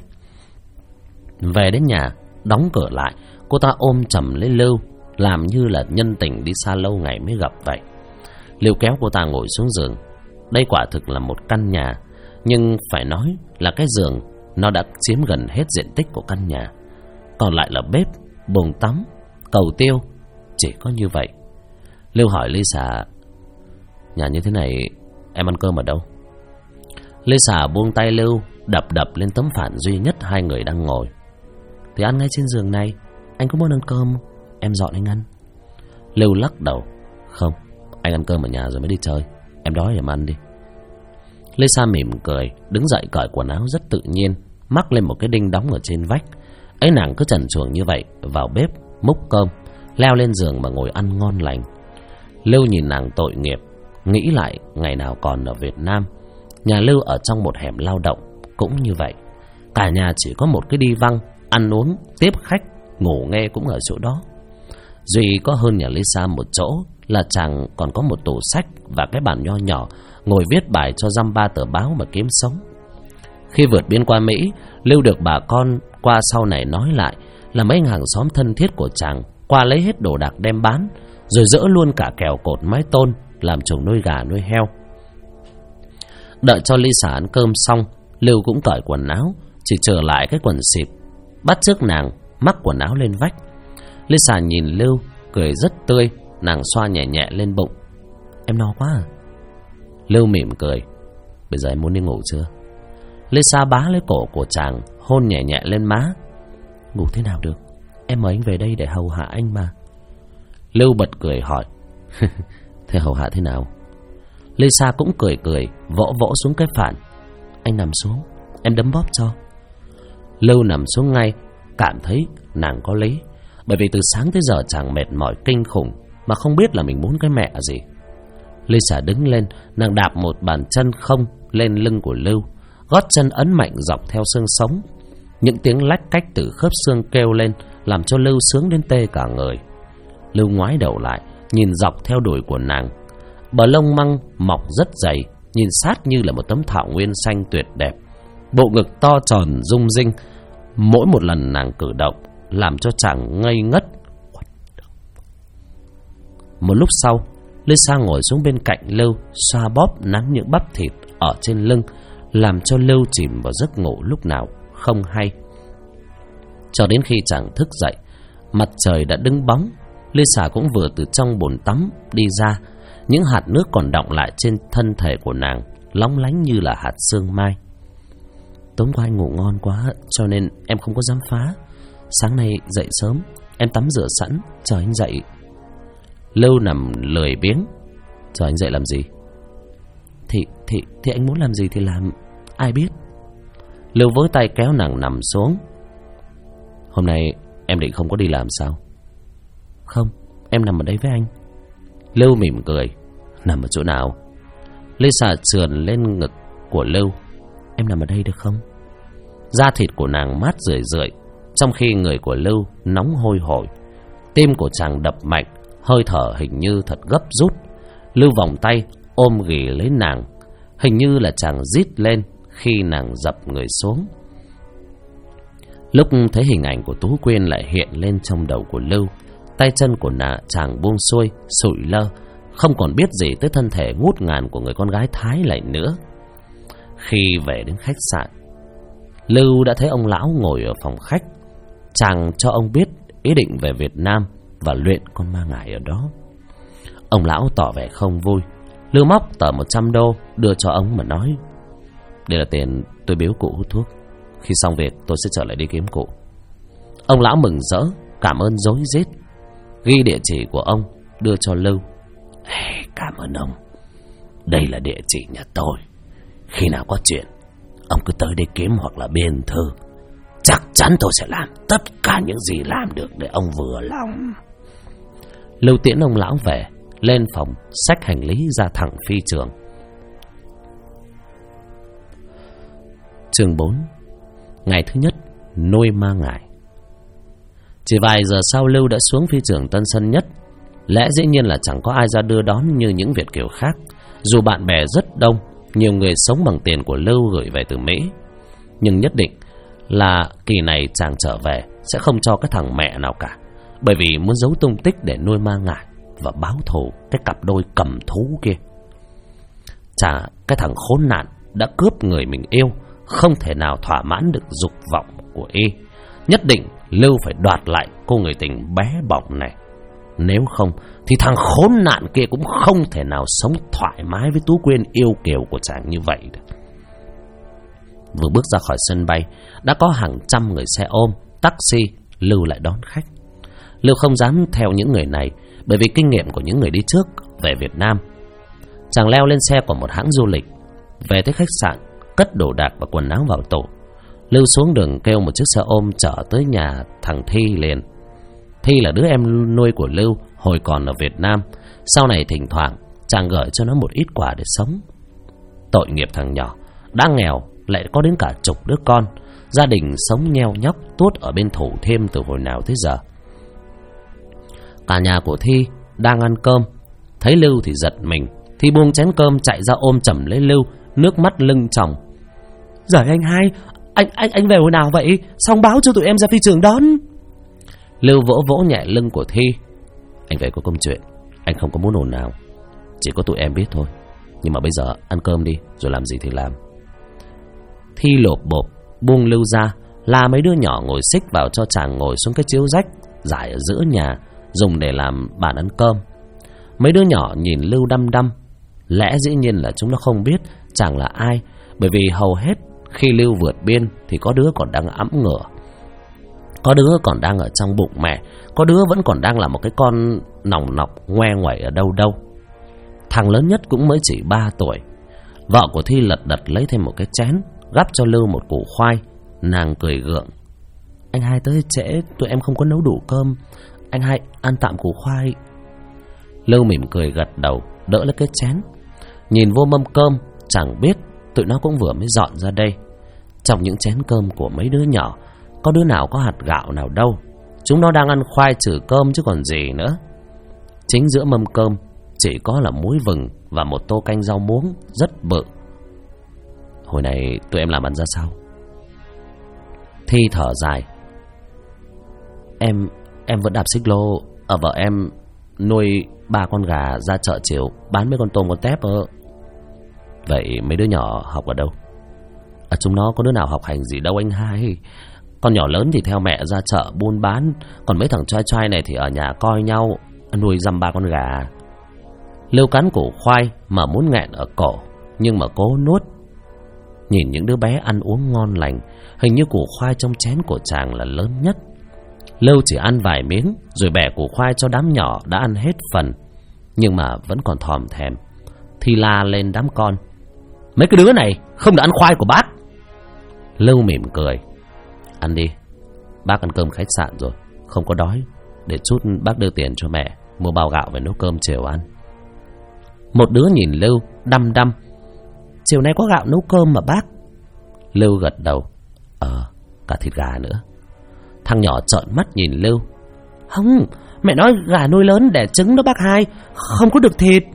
Về đến nhà, đóng cửa lại, cô ta ôm chầm lấy Lưu, làm như là nhân tình đi xa lâu ngày mới gặp vậy. Lưu kéo cô ta ngồi xuống giường. Đây quả thực là một căn nhà, nhưng phải nói là cái giường nó đã chiếm gần hết diện tích của căn nhà. Còn lại là bếp, bồn tắm, cầu tiêu, chỉ có như vậy. Lưu hỏi Lisa, nhà như thế này em ăn cơm ở đâu? Lisa buông tay Lưu, đập đập lên tấm phản duy nhất hai người đang ngồi. Thì ăn ngay trên giường này, anh có muốn ăn cơm em dọn anh ăn. Lưu lắc đầu, không, anh ăn cơm ở nhà rồi mới đi chơi, em đói thì em ăn đi. Lisa mỉm cười, đứng dậy cởi quần áo rất tự nhiên, mắc lên một cái đinh đóng ở trên vách. Ấy nàng cứ trần truồng như vậy, vào bếp múc cơm, leo lên giường mà ngồi ăn ngon lành. Lưu nhìn nàng tội nghiệp, nghĩ lại ngày nào còn ở Việt Nam, nhà Lưu ở trong một hẻm lao động cũng như vậy. Cả nhà chỉ có một cái đi văng, ăn uống, tiếp khách, ngủ nghe cũng ở chỗ đó. Duy có hơn nhà Lisa một chỗ là chàng còn có một tủ sách và cái bàn nho nhỏ, ngồi viết bài cho dăm ba tờ báo mà kiếm sống. Khi vượt biên qua Mỹ, Lưu được bà con qua sau này nói lại là mấy hàng xóm thân thiết của chàng qua lấy hết đồ đạc đem bán, rồi dỡ luôn cả kèo cột mái tôn làm chuồng nuôi gà nuôi heo. Đợi cho Lisa ăn cơm xong, Lưu cũng cởi quần áo, chỉ trở lại cái quần xịp, bắt chước nàng mắc quần áo lên vách. Lisa nhìn Lưu cười rất tươi, nàng xoa nhẹ nhẹ lên bụng. Em no quá à? Lưu mỉm cười, bây giờ em muốn đi ngủ chưa? Lisa bá lấy cổ của chàng, hôn nhẹ nhẹ lên má. Ngủ thế nào được, em mời anh về đây để hầu hạ anh mà. Lưu bật cười hỏi, thế hầu hạ thế nào? Lisa cũng cười cười, vỗ vỗ xuống cái phản. Anh nằm xuống, em đấm bóp cho. Lưu nằm xuống ngay, cảm thấy nàng có lý, bởi vì từ sáng tới giờ chàng mệt mỏi kinh khủng mà không biết là mình muốn cái mẹ gì. Lisa đứng lên, nàng đạp một bàn chân không lên lưng của Lưu, gót chân ấn mạnh dọc theo xương sống. Những tiếng lách cách từ khớp xương kêu lên, làm cho Lưu sướng đến tê cả người. Lưu ngoái đầu lại, nhìn dọc theo đùi của nàng. Bờ lông măng mọc rất dày, nhìn sát như là một tấm thảo nguyên xanh tuyệt đẹp. Bộ ngực to tròn rung rinh. Mỗi một lần nàng cử động làm cho chàng ngây ngất. Một lúc sau, Lisa ngồi xuống bên cạnh Lưu, xoa bóp nắn những bắp thịt ở trên lưng, làm cho Lưu chìm vào giấc ngủ lúc nào không hay. Cho đến khi chàng thức dậy, mặt trời đã đứng bóng. Lisa cũng vừa từ trong bồn tắm đi ra. Những hạt nước còn đọng lại trên thân thể của nàng, lóng lánh như là hạt sương mai. Tối qua anh ngủ ngon quá, cho nên em không có dám phá. Sáng nay dậy sớm, em tắm rửa sẵn, chờ anh dậy. Lưu nằm lười biếng. Chờ anh dậy làm gì? Thì anh muốn làm gì thì làm, ai biết. Lưu với tay kéo nàng nằm xuống. Hôm nay em định không có đi làm sao? Không, em nằm ở đây với anh. Lưu mỉm cười. Nằm ở chỗ nào? Lisa sườn lên ngực của Lưu. Em nằm ở đây được không? Da thịt của nàng mát rượi rượi, trong khi người của Lưu nóng hôi hổi. Tim của chàng đập mạnh, hơi thở hình như thật gấp rút. Lưu vòng tay ôm ghì lấy nàng, hình như là chàng rít lên khi nàng dập người xuống. Lúc thấy hình ảnh của Tú Quyên lại hiện lên trong đầu của Lưu, tay chân của chàng buông xuôi, sụi lơ, không còn biết gì tới thân thể ngút ngàn của người con gái Thái lại nữa. Khi về đến khách sạn, Lưu đã thấy ông lão ngồi ở phòng khách. Chàng cho ông biết ý định về Việt Nam và luyện con ma ngải ở đó. Ông lão tỏ vẻ không vui. Lưu móc tờ 100 đô đưa cho ông mà nói: đây là tiền tôi biếu cụ hút thuốc, khi xong việc tôi sẽ trở lại đi kiếm cụ. Ông lão mừng rỡ, cảm ơn rối rít, ghi địa chỉ của ông đưa cho Lưu. Cảm ơn ông, đây là địa chỉ nhà tôi. Khi nào có chuyện, ông cứ tới đây kiếm hoặc là biên thư. Chắc chắn tôi sẽ làm tất cả những gì làm được để ông vừa lòng. Lưu tiễn ông lão về, lên phòng xách hành lý ra thẳng phi trường. Chương 4. Ngày thứ nhất nuôi ma ngải. Chỉ vài giờ sau, Lưu đã xuống phi trường Tân Sơn Nhất. Lẽ dĩ nhiên là chẳng có ai ra đưa đón như những Việt kiều khác. Dù bạn bè rất đông, nhiều người sống bằng tiền của Lưu gửi về từ Mỹ, nhưng nhất định là kỳ này chàng trở về sẽ không cho cái thằng mẹ nào cả, bởi vì muốn giấu tung tích để nuôi ma ngải và báo thù cái cặp đôi cầm thú kia. Chả, cái thằng khốn nạn đã cướp người mình yêu, không thể nào thỏa mãn được dục vọng của y. Nhất định Lưu phải đoạt lại cô người tình bé bỏng này. Nếu không thì thằng khốn nạn kia cũng không thể nào sống thoải mái với Tú Quyên yêu kiều của chàng như vậy được. Vừa bước ra khỏi sân bay, đã có hàng trăm người xe ôm, taxi Lưu lại đón khách. Lưu không dám theo những người này, bởi vì kinh nghiệm của những người đi trước về Việt Nam. Chàng leo lên xe của một hãng du lịch, về tới khách sạn, cất đồ đạc và quần áo vào tủ. Lưu xuống đường kêu một chiếc xe ôm chở tới nhà thằng Thi liền. Thi là đứa em nuôi của Lưu hồi còn ở Việt Nam. Sau này thỉnh thoảng chàng gửi cho nó một ít quà để sống. Tội nghiệp thằng nhỏ, đã nghèo lại có đến cả chục đứa con, gia đình sống nheo nhóc tuốt ở bên Thủ Thiêm từ hồi nào tới giờ. Cả nhà của Thi đang ăn cơm, thấy Lưu thì giật mình. Thi buông chén cơm chạy ra ôm chầm lấy Lưu, nước mắt lưng tròng. Giời anh hai, anh về hồi nào vậy? Xong báo cho tụi em ra phi trường đón. Lưu vỗ vỗ nhẹ lưng của Thi. Anh về có công chuyện, anh không có muốn ồn nào, chỉ có tụi em biết thôi. Nhưng mà bây giờ ăn cơm đi, rồi làm gì thì làm. Thi lộp bộp buông Lưu ra, là mấy đứa nhỏ ngồi xích vào cho chàng ngồi xuống cái chiếu rách rải ở giữa nhà, dùng để làm bàn ăn cơm. Mấy đứa nhỏ nhìn Lưu đăm đăm. Lẽ dĩ nhiên là chúng nó không biết chàng là ai, bởi vì hầu hết khi Lưu vượt biên thì có đứa còn đang ẵm ngửa, có đứa còn đang ở trong bụng mẹ, có đứa vẫn còn đang là một cái con nòng nọc ngoe ngoẩy ở đâu đâu. Thằng lớn nhất cũng mới chỉ 3 tuổi. Vợ của Thi lật đật lấy thêm một cái chén, gắp cho Lưu một củ khoai. Nàng cười gượng. Anh hai tới trễ, tụi em không có nấu đủ cơm, anh hai ăn tạm củ khoai. Lưu mỉm cười gật đầu, đỡ lấy cái chén. Nhìn vô mâm cơm, chẳng biết tụi nó cũng vừa mới dọn ra đây. Trong những chén cơm của mấy đứa nhỏ, có đứa nào có hạt gạo nào đâu. Chúng nó đang ăn khoai trừ cơm chứ còn gì nữa. Chính giữa mâm cơm chỉ có là muối vừng và một tô canh rau muống rất bự. Hồi này tụi em làm ăn ra sao? Thi thở dài. Em vẫn đạp xích lô. Vợ em nuôi 3 con gà ra chợ chiều bán mấy con tôm con tép. Vậy mấy đứa nhỏ học ở đâu? Chúng nó có đứa nào học hành gì đâu anh hai. Con nhỏ lớn thì theo mẹ ra chợ buôn bán, còn mấy thằng trai trai này thì ở nhà coi nhau, nuôi dăm 3 con gà. Lưu cắn củ khoai mà muốn nghẹn ở cổ, nhưng mà cố nuốt. Nhìn những đứa bé ăn uống ngon lành, hình như củ khoai trong chén của chàng là lớn nhất. Lưu chỉ ăn vài miếng rồi bẻ củ khoai cho đám nhỏ đã ăn hết phần, nhưng mà vẫn còn thòm thèm. Thì la lên đám con: mấy cái đứa này không được ăn khoai của bác. Lưu mỉm cười: ăn đi, bác ăn cơm khách sạn rồi, không có đói. Để chút bác đưa tiền cho mẹ mua bao gạo về nấu cơm chiều ăn. Một đứa nhìn Lưu đăm đăm: chiều nay có gạo nấu cơm mà bác. Lưu gật đầu: cả thịt gà nữa. Thằng nhỏ trợn mắt nhìn Lưu: không, mẹ nói gà nuôi lớn đẻ trứng đó bác hai, không có được thịt.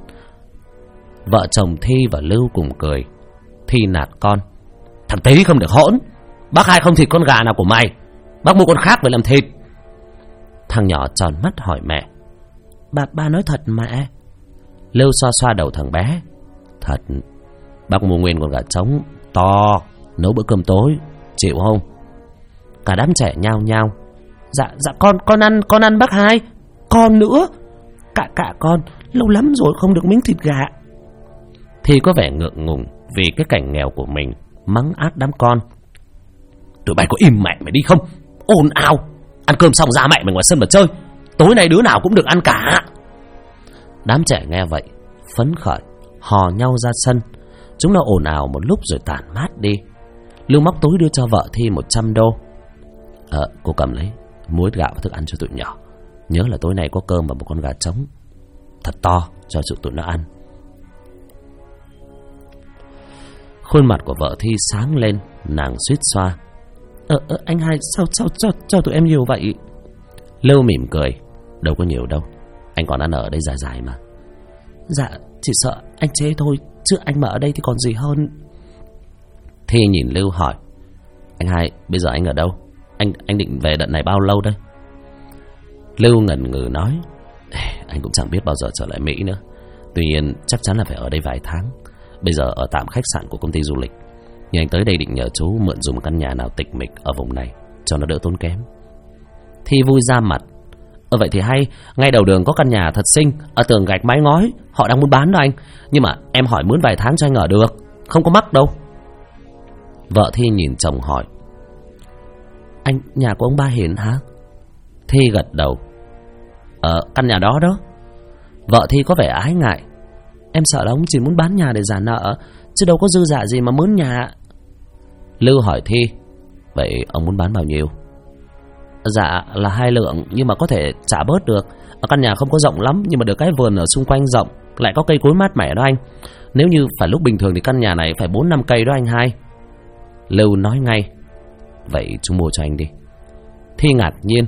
Vợ chồng Thi và Lưu cùng cười. Thi nạt con: thằng Tí không được hỗn, bác hai không thịt con gà nào của mày, bác mua con khác về làm thịt. Thằng nhỏ tròn mắt hỏi mẹ: ba nói thật mẹ? Lưu xoa xoa đầu thằng bé: thật, bác mua nguyên con gà trống to nấu bữa cơm tối, chịu không? Cả đám trẻ nhao nhao: dạ con ăn bác hai. Con nữa, cả con, lâu lắm rồi không được miếng thịt gà. Thì có vẻ ngượng ngùng vì cái cảnh nghèo của mình, mắng át đám con: tụi bay có im mẹ mày đi không? Ồn ào, ăn cơm xong ra mẹ mày ngoài sân mà chơi, tối nay đứa nào cũng được ăn cả. Đám trẻ nghe vậy phấn khởi, hò nhau ra sân. Chúng nó ồn ào một lúc rồi tản mát đi. Lưu móc túi đưa cho vợ Thi 100 đô. Cô cầm lấy, muối gạo và thức ăn cho tụi nhỏ. Nhớ là tối nay có cơm và một con gà trống thật to cho tụi nó ăn. Khuôn mặt của vợ Thi sáng lên, nàng suýt xoa: anh hai sao cho tụi em nhiều vậy? Lưu mỉm cười: đâu có nhiều đâu, anh còn ăn ở đây dài dài mà. Dạ, chỉ sợ anh chê thôi, chứ anh mà ở đây thì còn gì hơn. Thi nhìn Lưu hỏi: anh hai, bây giờ anh ở đâu? Anh định về đợt này bao lâu đây? Lưu ngần ngừ nói: anh cũng chẳng biết bao giờ trở lại Mỹ nữa. Tuy nhiên chắc chắn là phải ở đây vài tháng. Bây giờ ở tạm khách sạn của công ty du lịch, nhưng anh tới đây định nhờ chú mượn dùng căn nhà nào tịch mịch ở vùng này cho nó đỡ tốn kém. Thi vui ra mặt: vậy thì hay, ngay đầu đường có căn nhà thật xinh, ở tường gạch mái ngói, họ đang muốn bán đó anh. Nhưng mà em hỏi mướn vài tháng cho anh ở được, không có mắc đâu. Vợ Thi nhìn chồng hỏi: anh nhà của ông ba Hiền hả? Thi gật đầu: căn nhà đó đó. Vợ Thi có vẻ ái ngại: em sợ là ông chỉ muốn bán nhà để trả nợ, chứ đâu có dư dả gì mà mướn nhà. Lưu hỏi Thi: vậy ông muốn bán bao nhiêu? Dạ là 2 lượng, nhưng mà có thể trả bớt được. Căn nhà không có rộng lắm, nhưng mà được cái vườn ở xung quanh rộng, lại có cây cối mát mẻ đó anh. Nếu như phải lúc bình thường thì căn nhà này phải 4-5 cây đó anh hai. Lưu nói ngay: vậy chúng mua cho anh đi. Thi ngạc nhiên: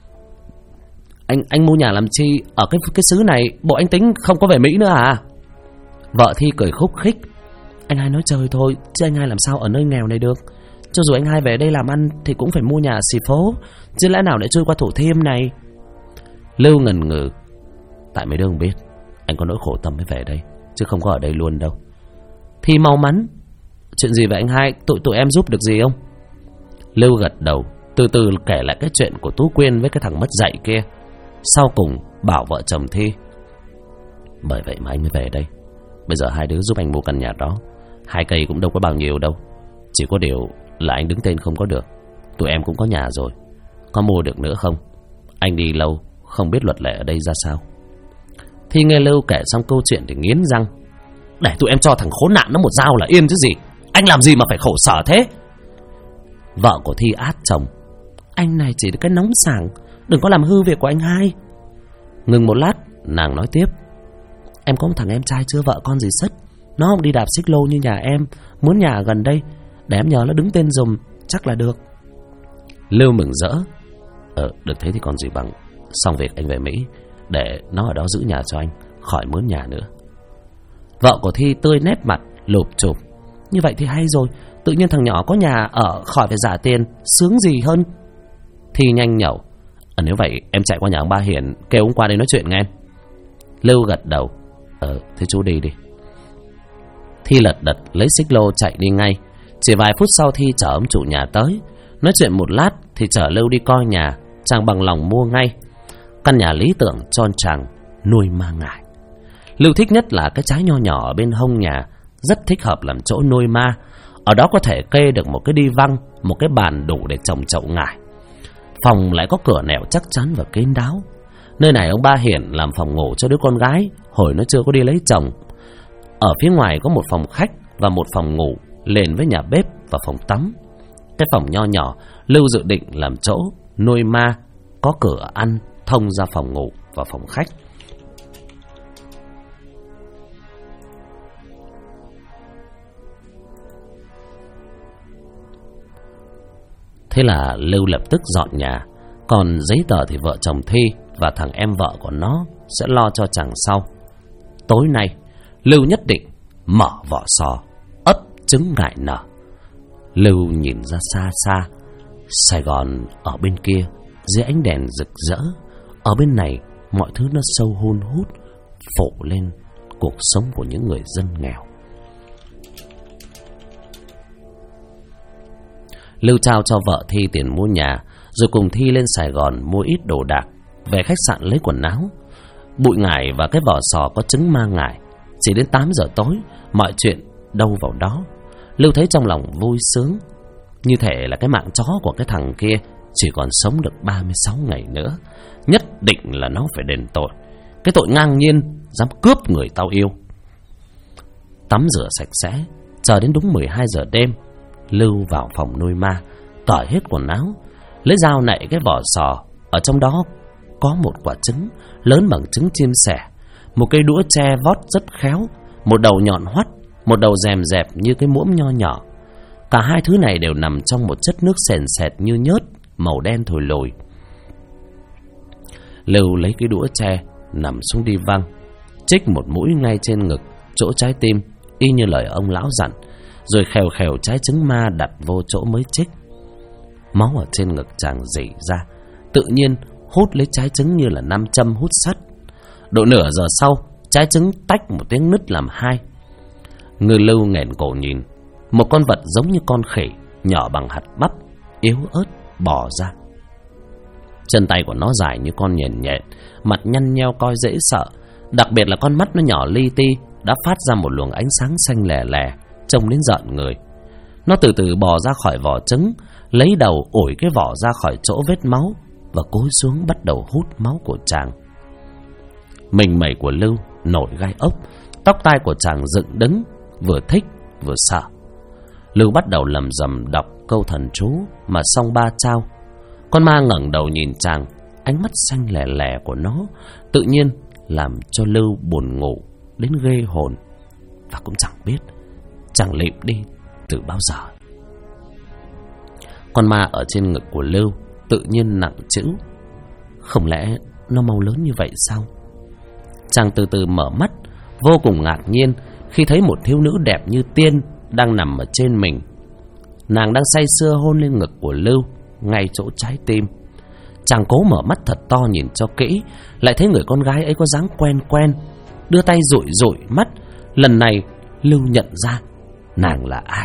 anh mua nhà làm chi ở cái xứ này? Bộ anh tính không có về Mỹ nữa à? Vợ Thi cười khúc khích: anh hai nói chơi thôi, chứ anh hai làm sao ở nơi nghèo này được. Cho dù anh hai về đây làm ăn thì cũng phải mua nhà xì phố, chứ lẽ nào lại chui qua Thủ Thiêm này. Lưu ngần ngừ: tại mấy đứa không biết, anh có nỗi khổ tâm mới về đây, chứ không có ở đây luôn đâu. Thi mau mắn: chuyện gì vậy anh hai, tụi em giúp được gì không? Lưu gật đầu, từ từ kể lại cái chuyện của Tú Quyên với cái thằng mất dạy kia. Sau cùng bảo vợ chồng Thi: bởi vậy mà anh mới về đây. Bây giờ hai đứa giúp anh mua căn nhà đó. 2 cây cũng đâu có bao nhiêu đâu, chỉ có điều là anh đứng tên không có được. Tụi em cũng có nhà rồi, có mua được nữa không? Anh đi lâu, không biết luật lệ ở đây ra sao. Thi nghe Lưu kể xong câu chuyện thì nghiến răng: để tụi em cho thằng khốn nạn nó một dao là yên chứ gì. Anh làm gì mà phải khổ sở thế? Vợ của Thi át chồng: anh này chỉ là cái nóng sảng, đừng có làm hư việc của anh hai. Ngừng một lát, nàng nói tiếp: em có một thằng em trai chưa vợ con gì sất, nó không đi đạp xích lô như nhà em, muốn nhà ở gần đây, để em nhờ nó đứng tên giùm, chắc là được. Lưu mừng rỡ: được thế thì còn gì bằng. Xong việc anh về Mỹ, để nó ở đó giữ nhà cho anh, khỏi mướn nhà nữa. Vợ của Thi tươi nét mặt, lụp chụp: Như vậy thì hay rồi, tự nhiên thằng nhỏ có nhà ở, khỏi phải trả tiền, sướng gì hơn. Thi nhanh nhẩu: Nếu vậy em chạy qua nhà ông ba Hiển, kêu ông qua đây nói chuyện nghe em. Lưu gật đầu: Thế chú đi đi. Thi lật đật lấy xích lô chạy đi ngay. Chỉ vài phút sau Thi chở ông chủ nhà tới. Nói chuyện một lát thì chở Lưu đi coi nhà. Chàng bằng lòng mua ngay. Căn nhà lý tưởng cho chàng nuôi ma ngải. Lưu thích nhất là cái trái nho nhỏ ở bên hông nhà, rất thích hợp làm chỗ nuôi ma. Ở đó có thể kê được một cái đi văng, một cái bàn đủ để trồng chậu ngải. Phòng lại có cửa nẻo chắc chắn và kín đáo. Nơi này ông ba Hiển làm phòng ngủ cho đứa con gái hồi nó chưa có đi lấy chồng. Ở phía ngoài có một phòng khách và một phòng ngủ liền với nhà bếp và phòng tắm. Cái phòng nho nhỏ Lưu dự định làm chỗ nuôi ma, có cửa ăn thông ra phòng ngủ và phòng khách. Thế là Lưu lập tức dọn nhà. Còn giấy tờ thì vợ chồng Thi và thằng em vợ của nó sẽ lo cho chàng sau. Tối nay Lưu nhất định mở vỏ sò, ấp trứng ngải nở. Lưu nhìn ra xa xa, Sài Gòn ở bên kia dưới ánh đèn rực rỡ. Ở bên này mọi thứ nó sâu hun hút, phủ lên cuộc sống của những người dân nghèo. Lưu trao cho vợ Thi tiền mua nhà, rồi cùng Thi lên Sài Gòn mua ít đồ đạc, về khách sạn lấy quần áo. Bụi ngải và cái vỏ sò có trứng ma ngải. Chỉ đến 8 giờ tối, mọi chuyện đâu vào đó. Lưu thấy trong lòng vui sướng. Như thể là cái mạng chó của cái thằng kia chỉ còn sống được 36 ngày nữa. Nhất định là nó phải đền tội. Cái tội ngang nhiên dám cướp người tao yêu. Tắm rửa sạch sẽ, chờ đến đúng 12 giờ đêm, Lưu vào phòng nuôi ma, cởi hết quần áo, lấy dao nạy cái vỏ sò. Ở trong đó có một quả trứng lớn bằng trứng chim sẻ, một cây đũa tre vót rất khéo, một đầu nhọn hoắt, một đầu rèm dẹp như cái muỗng nho nhỏ. Cả hai thứ này đều nằm trong một chất nước sền sệt như nhớt, màu đen thồi lồi. Lưu lấy cái đũa tre nằm xuống đi văng, chích một mũi ngay trên ngực, chỗ trái tim, y như lời ông lão dặn, rồi khèo khèo trái trứng ma đặt vô chỗ mới chích. Máu ở trên ngực chàng rỉ ra, tự nhiên hút lấy trái trứng như là nam châm hút sắt. Độ nửa giờ sau, trái trứng tách một tiếng nứt làm hai. Người Lưu nghẹn cổ nhìn, một con vật giống như con khỉ, nhỏ bằng hạt bắp, yếu ớt bò ra. Chân tay của nó dài như con nhện nhện, mặt nhăn nheo coi dễ sợ. Đặc biệt là con mắt nó nhỏ li ti, đã phát ra một luồng ánh sáng xanh lè lè, trông đến rợn người. Nó từ từ bò ra khỏi vỏ trứng, lấy đầu ủi cái vỏ ra khỏi chỗ vết máu và cúi xuống bắt đầu hút máu của chàng. Mình mẩy của Lưu nổi gai ốc, tóc tai của chàng dựng đứng, vừa thích vừa sợ. Lưu bắt đầu lầm rầm đọc câu thần chú mà Song Ba trao. Con ma ngẩng đầu nhìn chàng, ánh mắt xanh lè lè của nó tự nhiên làm cho Lưu buồn ngủ đến ghê hồn, và cũng chẳng biết chàng lịm đi từ bao giờ. Con ma ở trên ngực của Lưu tự nhiên nặng trĩu. Không lẽ nó mau lớn như vậy sao? Chàng từ từ mở mắt, vô cùng ngạc nhiên khi thấy một thiếu nữ đẹp như tiên đang nằm ở trên mình. Nàng đang say sưa hôn lên ngực của Lưu, ngay chỗ trái tim. Chàng cố mở mắt thật to nhìn cho kỹ, lại thấy người con gái ấy có dáng quen quen, đưa tay dụi dụi mắt. Lần này Lưu nhận ra nàng là ai.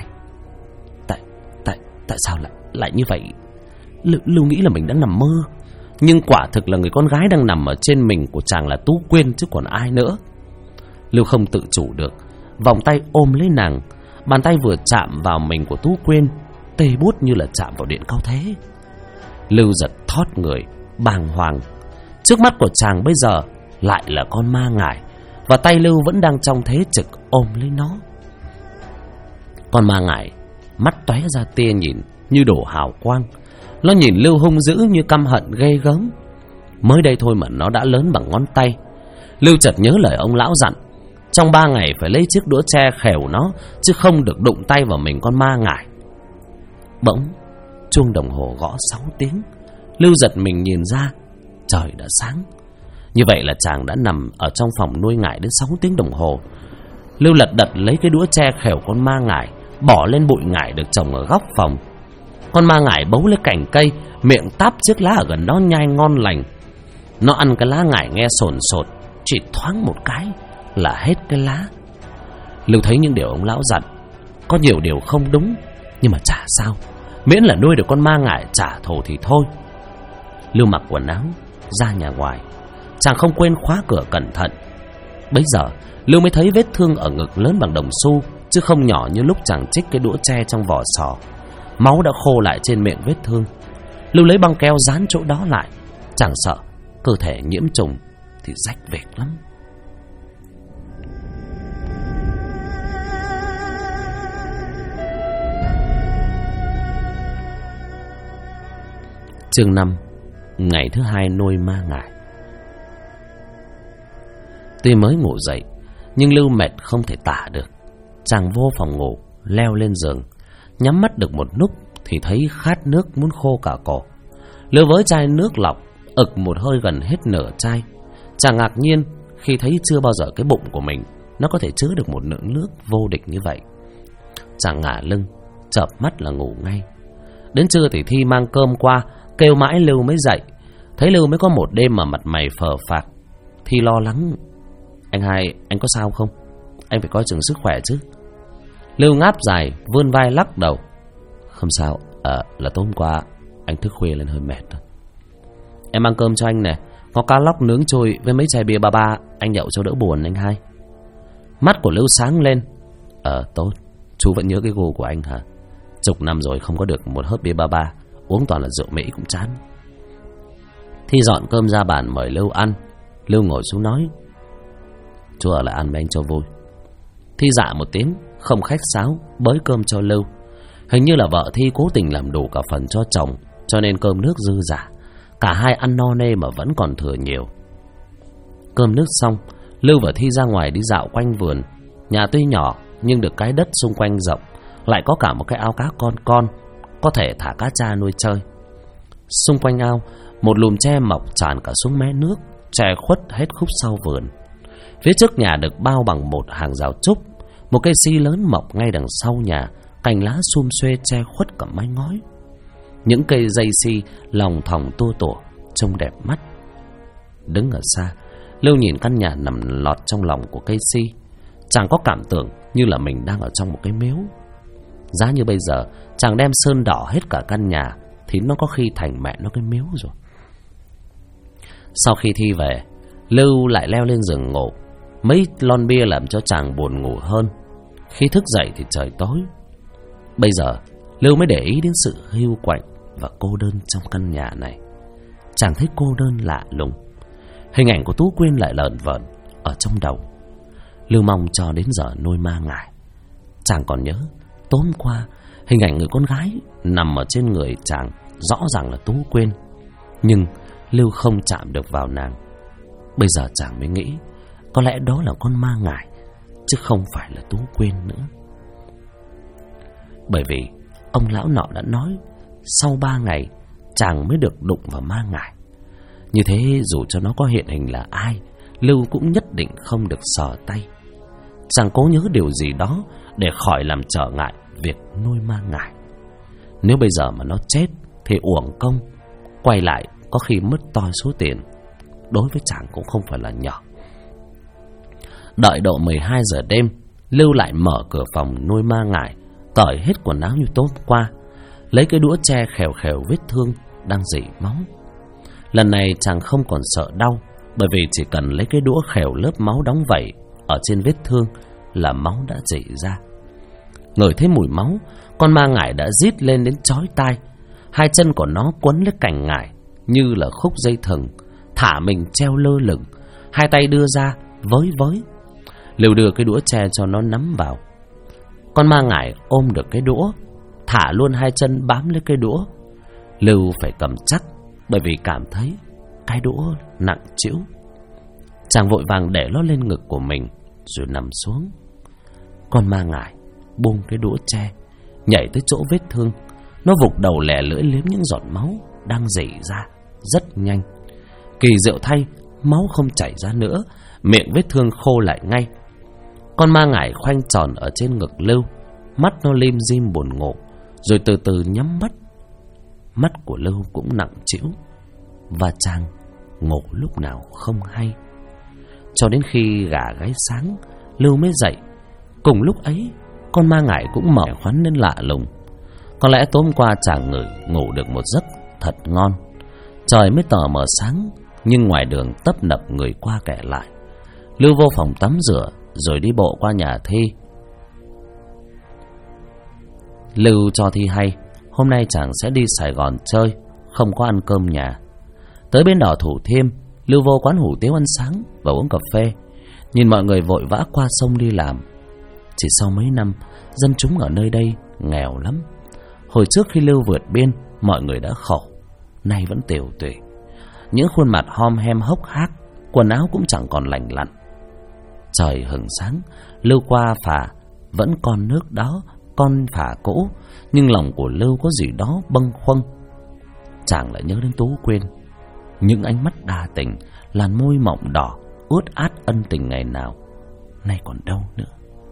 Tại sao lại như vậy? Lưu nghĩ là mình đang nằm mơ, nhưng quả thực là người con gái đang nằm ở trên mình của chàng là Tú Quyên chứ còn ai nữa. Lưu không tự chủ được, vòng tay ôm lấy nàng. Bàn tay vừa chạm vào mình của Tú Quyên, tê buốt như là chạm vào điện cao thế. Lưu giật thót người, bàng hoàng. Trước mắt của chàng bây giờ lại là con ma ngải, và tay Lưu vẫn đang trong thế trực ôm lấy nó. Con ma ngải mắt tóe ra tia nhìn như đổ hào quang. Nó nhìn Lưu hung dữ như căm hận ghê gớm. Mới đây thôi mà nó đã lớn bằng ngón tay. Lưu chợt nhớ lời ông lão dặn, trong 3 ngày phải lấy chiếc đũa tre khều nó, chứ không được đụng tay vào mình con ma ngải. Bỗng chuông đồng hồ gõ 6 tiếng. Lưu giật mình nhìn ra, trời đã sáng. Như vậy là chàng đã nằm ở trong phòng nuôi ngải đến 6 tiếng đồng hồ. Lưu lật đật lấy cái đũa tre khều con ma ngải, bỏ lên bụi ngải được trồng ở góc phòng. Con ma ngải bấu lấy cành cây, miệng táp chiếc lá ở gần đó nhai ngon lành. Nó ăn cái lá ngải nghe sồn sột, chỉ thoáng một cái là hết cái lá. Lưu thấy những điều ông lão dặn có nhiều điều không đúng, nhưng mà chả sao, miễn là nuôi được con ma ngải trả thù thì thôi. Lưu mặc quần áo ra nhà ngoài, chàng không quên khóa cửa cẩn thận. Bấy giờ Lưu mới thấy vết thương ở ngực lớn bằng đồng xu, chứ không nhỏ như lúc chàng chích cái đũa tre trong vỏ sò. Máu đã khô lại trên miệng vết thương. Lưu lấy băng keo dán chỗ đó lại, chàng sợ cơ thể nhiễm trùng thì rách vệt lắm. Chương 5. Ngày thứ 2 nuôi ma ngải. Tuy mới ngủ dậy, nhưng Lưu mệt không thể tả được. Chàng vô phòng ngủ, leo lên giường, nhắm mắt được một lúc thì thấy khát nước muốn khô cả cổ. Lưu với chai nước lọc, ực một hơi gần hết nửa chai. Chàng ngạc nhiên khi thấy chưa bao giờ cái bụng của mình nó có thể chứa được một lượng nước vô địch như vậy. Chàng ngả lưng, chợp mắt là ngủ ngay. Đến trưa thì Thi mang cơm qua, kêu mãi Lưu mới dậy. Thấy Lưu mới có một đêm mà mặt mày phờ phạc, Thi lo lắng: "Anh hai, anh có sao không? Anh phải coi chừng sức khỏe chứ." Lưu ngáp dài, vươn vai lắc đầu: "Không sao, là tối hôm qua anh thức khuya lên hơi mệt thôi. Em mang cơm cho anh nè, có cá lóc nướng trôi với mấy chai bia 33, anh nhậu cho đỡ buồn anh hai." Mắt của Lưu sáng lên: Tốt, chú vẫn nhớ cái gu của anh hả? Chục năm rồi không có được một hớp bia 33, uống toàn là rượu Mỹ cũng chán." Thi dọn cơm ra bàn mời Lưu ăn. Lưu ngồi xuống nói: "Chú ở lại ăn với anh cho vui." Thi dạ một tiếng, không khách sáo, bới cơm cho Lưu. Hình như là vợ Thi cố tình làm đủ cả phần cho chồng, cho nên cơm nước dư dả. Cả hai ăn no nê mà vẫn còn thừa nhiều. Cơm nước xong, Lưu và Thi ra ngoài đi dạo quanh vườn. Nhà tuy nhỏ nhưng được cái đất xung quanh rộng, lại có cả một cái ao cá con, có thể thả cá tra nuôi chơi. Xung quanh ao, một lùm tre mọc tràn cả xuống mé nước, che khuất hết khúc sau vườn. Phía trước nhà được bao bằng một hàng rào trúc. Một cây si lớn mọc ngay đằng sau nhà, cành lá sum xuê che khuất cả mái ngói. Những cây dây si lòng thòng tua tủa, trông đẹp mắt. Đứng ở xa, Lưu nhìn căn nhà nằm lọt trong lòng của cây si, chàng có cảm tưởng như là mình đang ở trong một cái miếu. Giá như bây giờ chàng đem sơn đỏ hết cả căn nhà thì nó có khi thành mẹ nó cái miếu rồi. Sau khi Thi về, Lưu lại leo lên giường ngủ. Mấy lon bia làm cho chàng buồn ngủ hơn. Khi thức dậy thì trời tối. Bây giờ Lưu mới để ý đến sự hiu quạnh và cô đơn trong căn nhà này. Chàng thấy cô đơn lạ lùng. Hình ảnh của Tú Quyên lại lởn vởn ở trong đầu. Lưu mong cho đến giờ nuôi ma ngải. Chàng còn nhớ tối hôm qua hình ảnh người con gái nằm ở trên người chàng rõ ràng là Tú Quyên, nhưng Lưu không chạm được vào nàng. Bây giờ chàng mới nghĩ có lẽ đó là con ma ngải, chứ không phải là Tú Quyên nữa. Bởi vì ông lão nọ đã nói sau 3 ngày chàng mới được đụng vào ma ngải. Như thế dù cho nó có hiện hình là ai, Lưu cũng nhất định không được sờ tay. Chàng cố nhớ điều gì đó để khỏi làm trở ngại việc nuôi ma ngải. Nếu bây giờ mà nó chết thì uổng công, quay lại có khi mất toi số tiền, đối với chàng cũng không phải là nhỏ. Đợi độ 12 giờ đêm, Lưu lại mở cửa phòng nuôi ma ngải, cởi hết quần áo như tối hôm qua, lấy cái đũa tre khèo khèo vết thương đang rỉ máu. Lần này chàng không còn sợ đau, bởi vì chỉ cần lấy cái đũa khèo lớp máu đóng vẩy ở trên vết thương là máu đã rỉ ra. Ngửi thấy mùi máu, con ma ngải đã rít lên đến chói tai. Hai chân của nó quấn lấy cành ngải như là khúc dây thừng, thả mình treo lơ lửng, hai tay đưa ra với. Lưu đưa cái đũa tre cho nó nắm vào. Con ma ngải ôm được cái đũa, thả luôn hai chân bám lấy cái đũa. Lưu phải cầm chắc, bởi vì cảm thấy cái đũa nặng trĩu. Chàng vội vàng để nó lên ngực của mình rồi nằm xuống. Con ma ngải buông cái đũa tre, nhảy tới chỗ vết thương. Nó vụt đầu lẻ lưỡi liếm những giọt máu đang rỉ ra rất nhanh. Kỳ diệu thay, máu không chảy ra nữa, miệng vết thương khô lại ngay. Con ma ngải khoanh tròn ở trên ngực Lưu, Mắt nó lim dim buồn ngủ, rồi từ từ nhắm mắt. Mắt của Lưu cũng nặng trĩu, và chàng ngủ lúc nào không hay. Cho đến khi gà gáy sáng, Lưu mới dậy. Cùng lúc ấy, con ma ngải cũng mở khoắn lên lạ lùng. Có lẽ tối hôm qua chàng ngủ được một giấc thật ngon. Trời mới tờ mờ sáng, nhưng ngoài đường tấp nập người qua kẻ lại. Lưu vô phòng tắm rửa, rồi đi bộ qua nhà Thi. Lưu cho Thi hay hôm nay chàng sẽ đi Sài Gòn chơi, không có ăn cơm nhà. Tới bến đò Thủ Thiêm, Lưu vô quán hủ tiếu ăn sáng và uống cà phê. Nhìn mọi người vội vã qua sông đi làm. Chỉ sau mấy năm, dân chúng ở nơi đây nghèo lắm. Hồi trước khi Lưu vượt biên, mọi người đã khổ, nay vẫn tiều tụy. Những khuôn mặt hom hem hốc hác, quần áo cũng chẳng còn lành lặn. Trời hừng sáng, Lưu qua phà, vẫn con nước đó, con phà cũ, nhưng lòng của Lưu có gì đó bâng khuâng. Chàng lại nhớ đến Tú Quyên. Những ánh mắt đa tình, làn môi mọng đỏ, ướt át ân tình ngày nào, nay còn đâu nữa.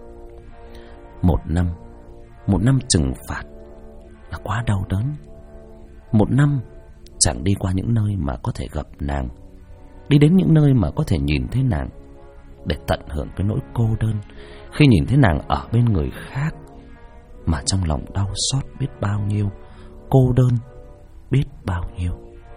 Một năm trừng phạt là quá đau đớn. Một năm chàng đi qua những nơi mà có thể gặp nàng, đi đến những nơi mà có thể nhìn thấy nàng, để tận hưởng cái nỗi cô đơn khi nhìn thấy nàng ở bên người khác, mà trong lòng đau xót biết bao nhiêu, cô đơn biết bao nhiêu.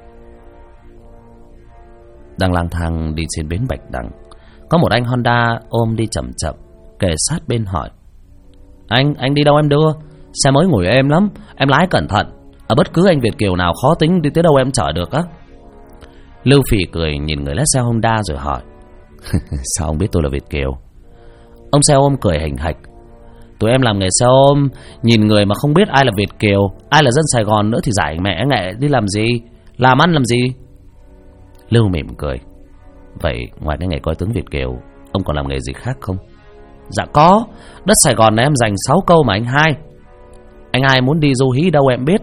Đang lang thang đi trên bến Bạch Đằng, có một anh Honda ôm đi chậm chậm, kề sát bên hỏi: Anh đi đâu em đưa? Xe mới ngồi êm lắm, em lái cẩn thận. Ở bất cứ anh Việt kiều nào khó tính đi tới đâu em chở được á. Lưu phì cười nhìn người lái xe Honda rồi hỏi: Sao ông biết tôi là Việt kiều? Ông xe ôm cười hình hạch: Tụi em làm nghề xe ôm, nhìn người mà không biết ai là Việt kiều, ai là dân Sài Gòn nữa thì giải mẹ nghệ đi làm gì, làm ăn làm gì. Lưu mỉm cười: Vậy ngoài cái nghề coi tướng Việt kiều, ông còn làm nghề gì khác không? Dạ có, đất Sài Gòn này em dành 6 câu mà anh Hai. Anh Hai muốn đi du hí đâu em biết.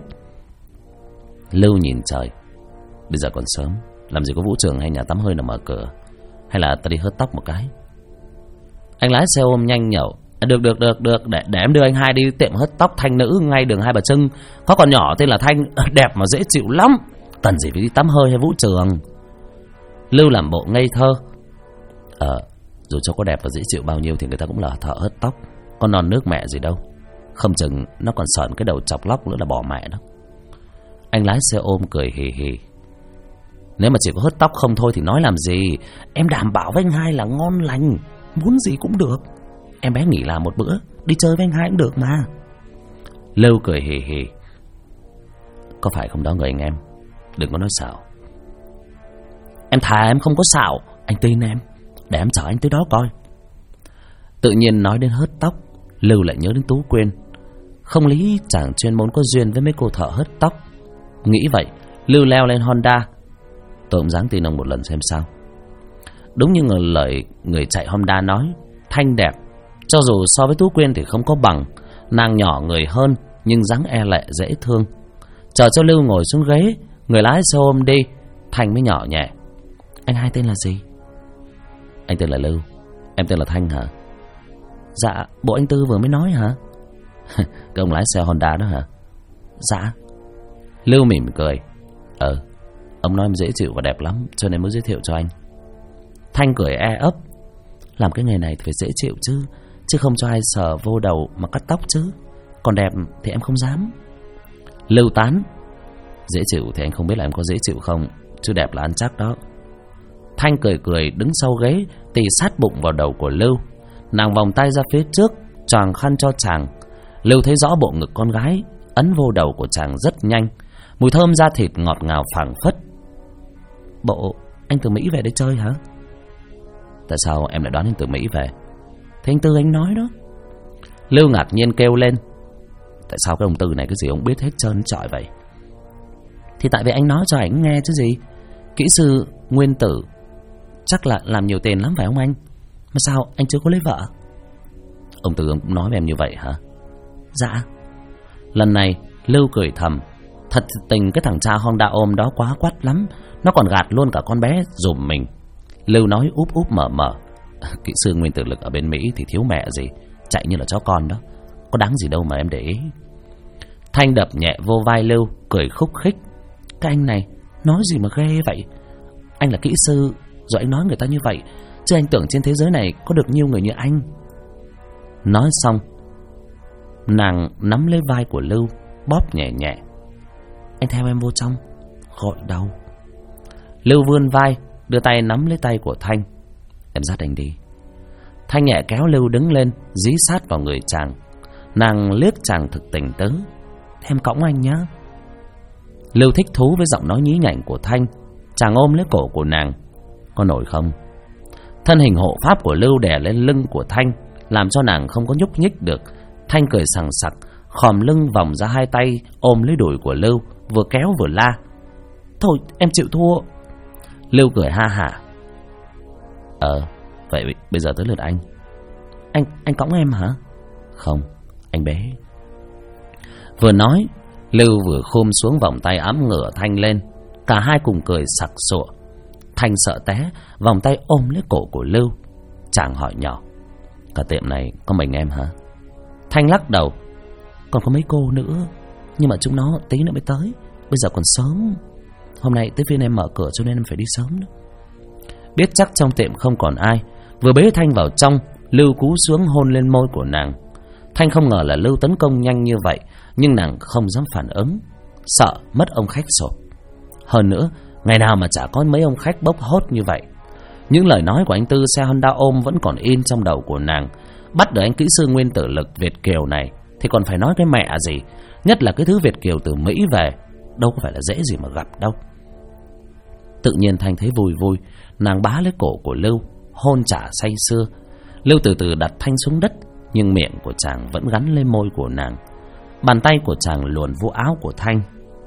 Lưu nhìn trời: Bây giờ còn sớm, làm gì có vũ trường hay nhà tắm hơi nào mở cửa, hay là ta đi hớt tóc một cái? Anh lái xe ôm nhanh nhẩu: Được, để em đưa anh Hai đi tiệm hớt tóc Thanh Nữ ngay đường Hai Bà Trưng. Có con nhỏ tên là Thanh, đẹp mà dễ chịu lắm, cần gì phải đi tắm hơi hay vũ trường. Lưu làm bộ ngây thơ: Dù cho có đẹp và dễ chịu bao nhiêu thì người ta cũng là thợ hớt tóc, có non nước mẹ gì đâu. Không chừng nó còn sợn cái đầu chọc lóc nữa là bỏ mẹ đó. Anh lái xe ôm cười hì hì: Nếu mà chỉ có hớt tóc không thôi thì nói làm gì. Em đảm bảo với anh Hai là ngon lành, muốn gì cũng được. Em bé nghỉ làm một bữa, đi chơi với anh Hai cũng được mà. Lưu cười hì hì: Có phải không đó người anh em, đừng có nói xạo. Em thà em không có xạo, anh tin em, để em chở anh tới đó coi. Tự nhiên nói đến hớt tóc, Lưu lại nhớ đến Tú Quyên. Không lý chàng chuyên môn có duyên với mấy cô thợ hớt tóc. Nghĩ vậy, Lưu leo lên Honda. Tôi cũng dáng tin ông một lần xem sao. Đúng như lời người chạy Honda nói, Thanh đẹp, cho dù so với Tú Quyên thì không có bằng. Nàng nhỏ người hơn, nhưng dáng e lệ dễ thương. Chờ cho Lưu ngồi xuống ghế, người lái xe ôm đi, Thanh mới nhỏ nhẹ: Anh Hai tên là gì? Anh tên là Lưu. Em tên là Thanh hả? Dạ, bộ anh Tư vừa mới nói hả? Cái ông lái xe Honda đó hả? Dạ. Lưu mỉm cười: Ông nói em dễ chịu và đẹp lắm, cho nên mới giới thiệu cho anh. Thanh cười e ấp: Làm cái nghề này thì phải dễ chịu chứ không cho ai sờ vô đầu mà cắt tóc chứ. Còn đẹp thì em không dám. Lưu tán: Dễ chịu thì anh không biết là em có dễ chịu không, chứ đẹp là ăn chắc đó. Thanh cười đứng sau ghế, tì sát bụng vào đầu của Lưu. Nàng vòng tay ra phía trước, choàng khăn cho chàng. Lưu thấy rõ bộ ngực con gái, ấn vô đầu của chàng rất nhanh. Mùi thơm da thịt ngọt ngào phảng phất. Bộ anh từ Mỹ về đây chơi hả? Tại sao em lại đoán anh từ Mỹ về? Thế anh Tư anh nói đó. Lưu ngạc nhiên kêu lên: Tại sao cái ông Tư này cái gì ông biết hết trơn trọi vậy? Thì tại vì anh nói cho anh nghe chứ gì. Kỹ sư Nguyên Tử chắc là làm nhiều tiền lắm phải không anh? Mà sao anh chưa có lấy vợ? Ông Tư ông cũng nói với em như vậy hả? Dạ. Lần này Lưu cười thầm. Thật tình cái thằng cha Honda ôm đó quá quắt lắm, nó còn gạt luôn cả con bé dùm mình. Lưu nói úp úp mở mở: Kỹ sư Nguyên Tử Lực ở bên Mỹ thì thiếu mẹ gì, chạy như là chó con đó. có đáng gì đâu mà em để ý. Thanh đập nhẹ vô vai Lưu, cười khúc khích. Cái anh này nói gì mà ghê vậy? Anh là kỹ sư rồi anh nói người ta như vậy, chứ anh tưởng trên thế giới này có được nhiều người như anh. Nói xong, nàng nắm lấy vai của Lưu, bóp nhẹ nhẹ. Anh theo em vô trong, gội đầu. Lưu vươn vai, đưa tay nắm lấy tay của Thanh. Em dắt anh đi. Thanh nhẹ kéo Lưu đứng lên, dí sát vào người chàng. Nàng liếc chàng thực tình tứ. Em cõng anh nhá. Lưu thích thú với giọng nói nhí nhảnh của Thanh. Chàng ôm lấy cổ của nàng. Có nổi không? Thân hình hộ pháp của Lưu đè lên lưng của Thanh, làm cho nàng không có nhúc nhích được. Thanh cười sằng sặc, khòm lưng vòng ra hai tay ôm lấy đùi của Lưu, vừa kéo vừa la. Thôi em chịu thua. Lưu cười ha hả. Vậy bây giờ tới lượt anh. Anh cõng em hả? Không, anh bé. Vừa nói, Lưu vừa khum xuống vòng tay ẵm ngửa Thanh lên. Cả hai cùng cười sặc sụa. Thanh sợ té, vòng tay ôm lấy cổ của Lưu. Chàng hỏi nhỏ. Cả tiệm này có mình em hả? Thanh lắc đầu. Còn có mấy cô nữa, nhưng mà chúng nó tí nữa mới tới. Bây giờ còn sớm. Hôm nay tới phiên em mở cửa cho nên em phải đi sớm nữa. Biết chắc trong tiệm không còn ai, vừa bế Thanh vào trong, Lưu cúi xuống hôn lên môi của nàng. Thanh không ngờ là Lưu tấn công nhanh như vậy, nhưng nàng không dám phản ứng, sợ mất ông khách sộp. Hơn nữa, ngày nào mà chả có mấy ông khách bốc hốt như vậy. Những lời nói của anh Tư xe Honda ôm vẫn còn in trong đầu của nàng. Bắt được anh kỹ sư nguyên tử lực Việt kiều này thì còn phải nói cái mẹ gì. Nhất là cái thứ Việt kiều từ Mỹ về, đâu có phải là dễ gì mà gặp đâu. Tự nhiên Thanh thấy vui vui, nàng bá lấy cổ của Lưu, hôn trả say sưa. Lưu từ từ đặt Thanh xuống đất, nhưng miệng của chàng vẫn gắn lên môi của nàng. Bàn tay của chàng luồn vô áo của Thanh.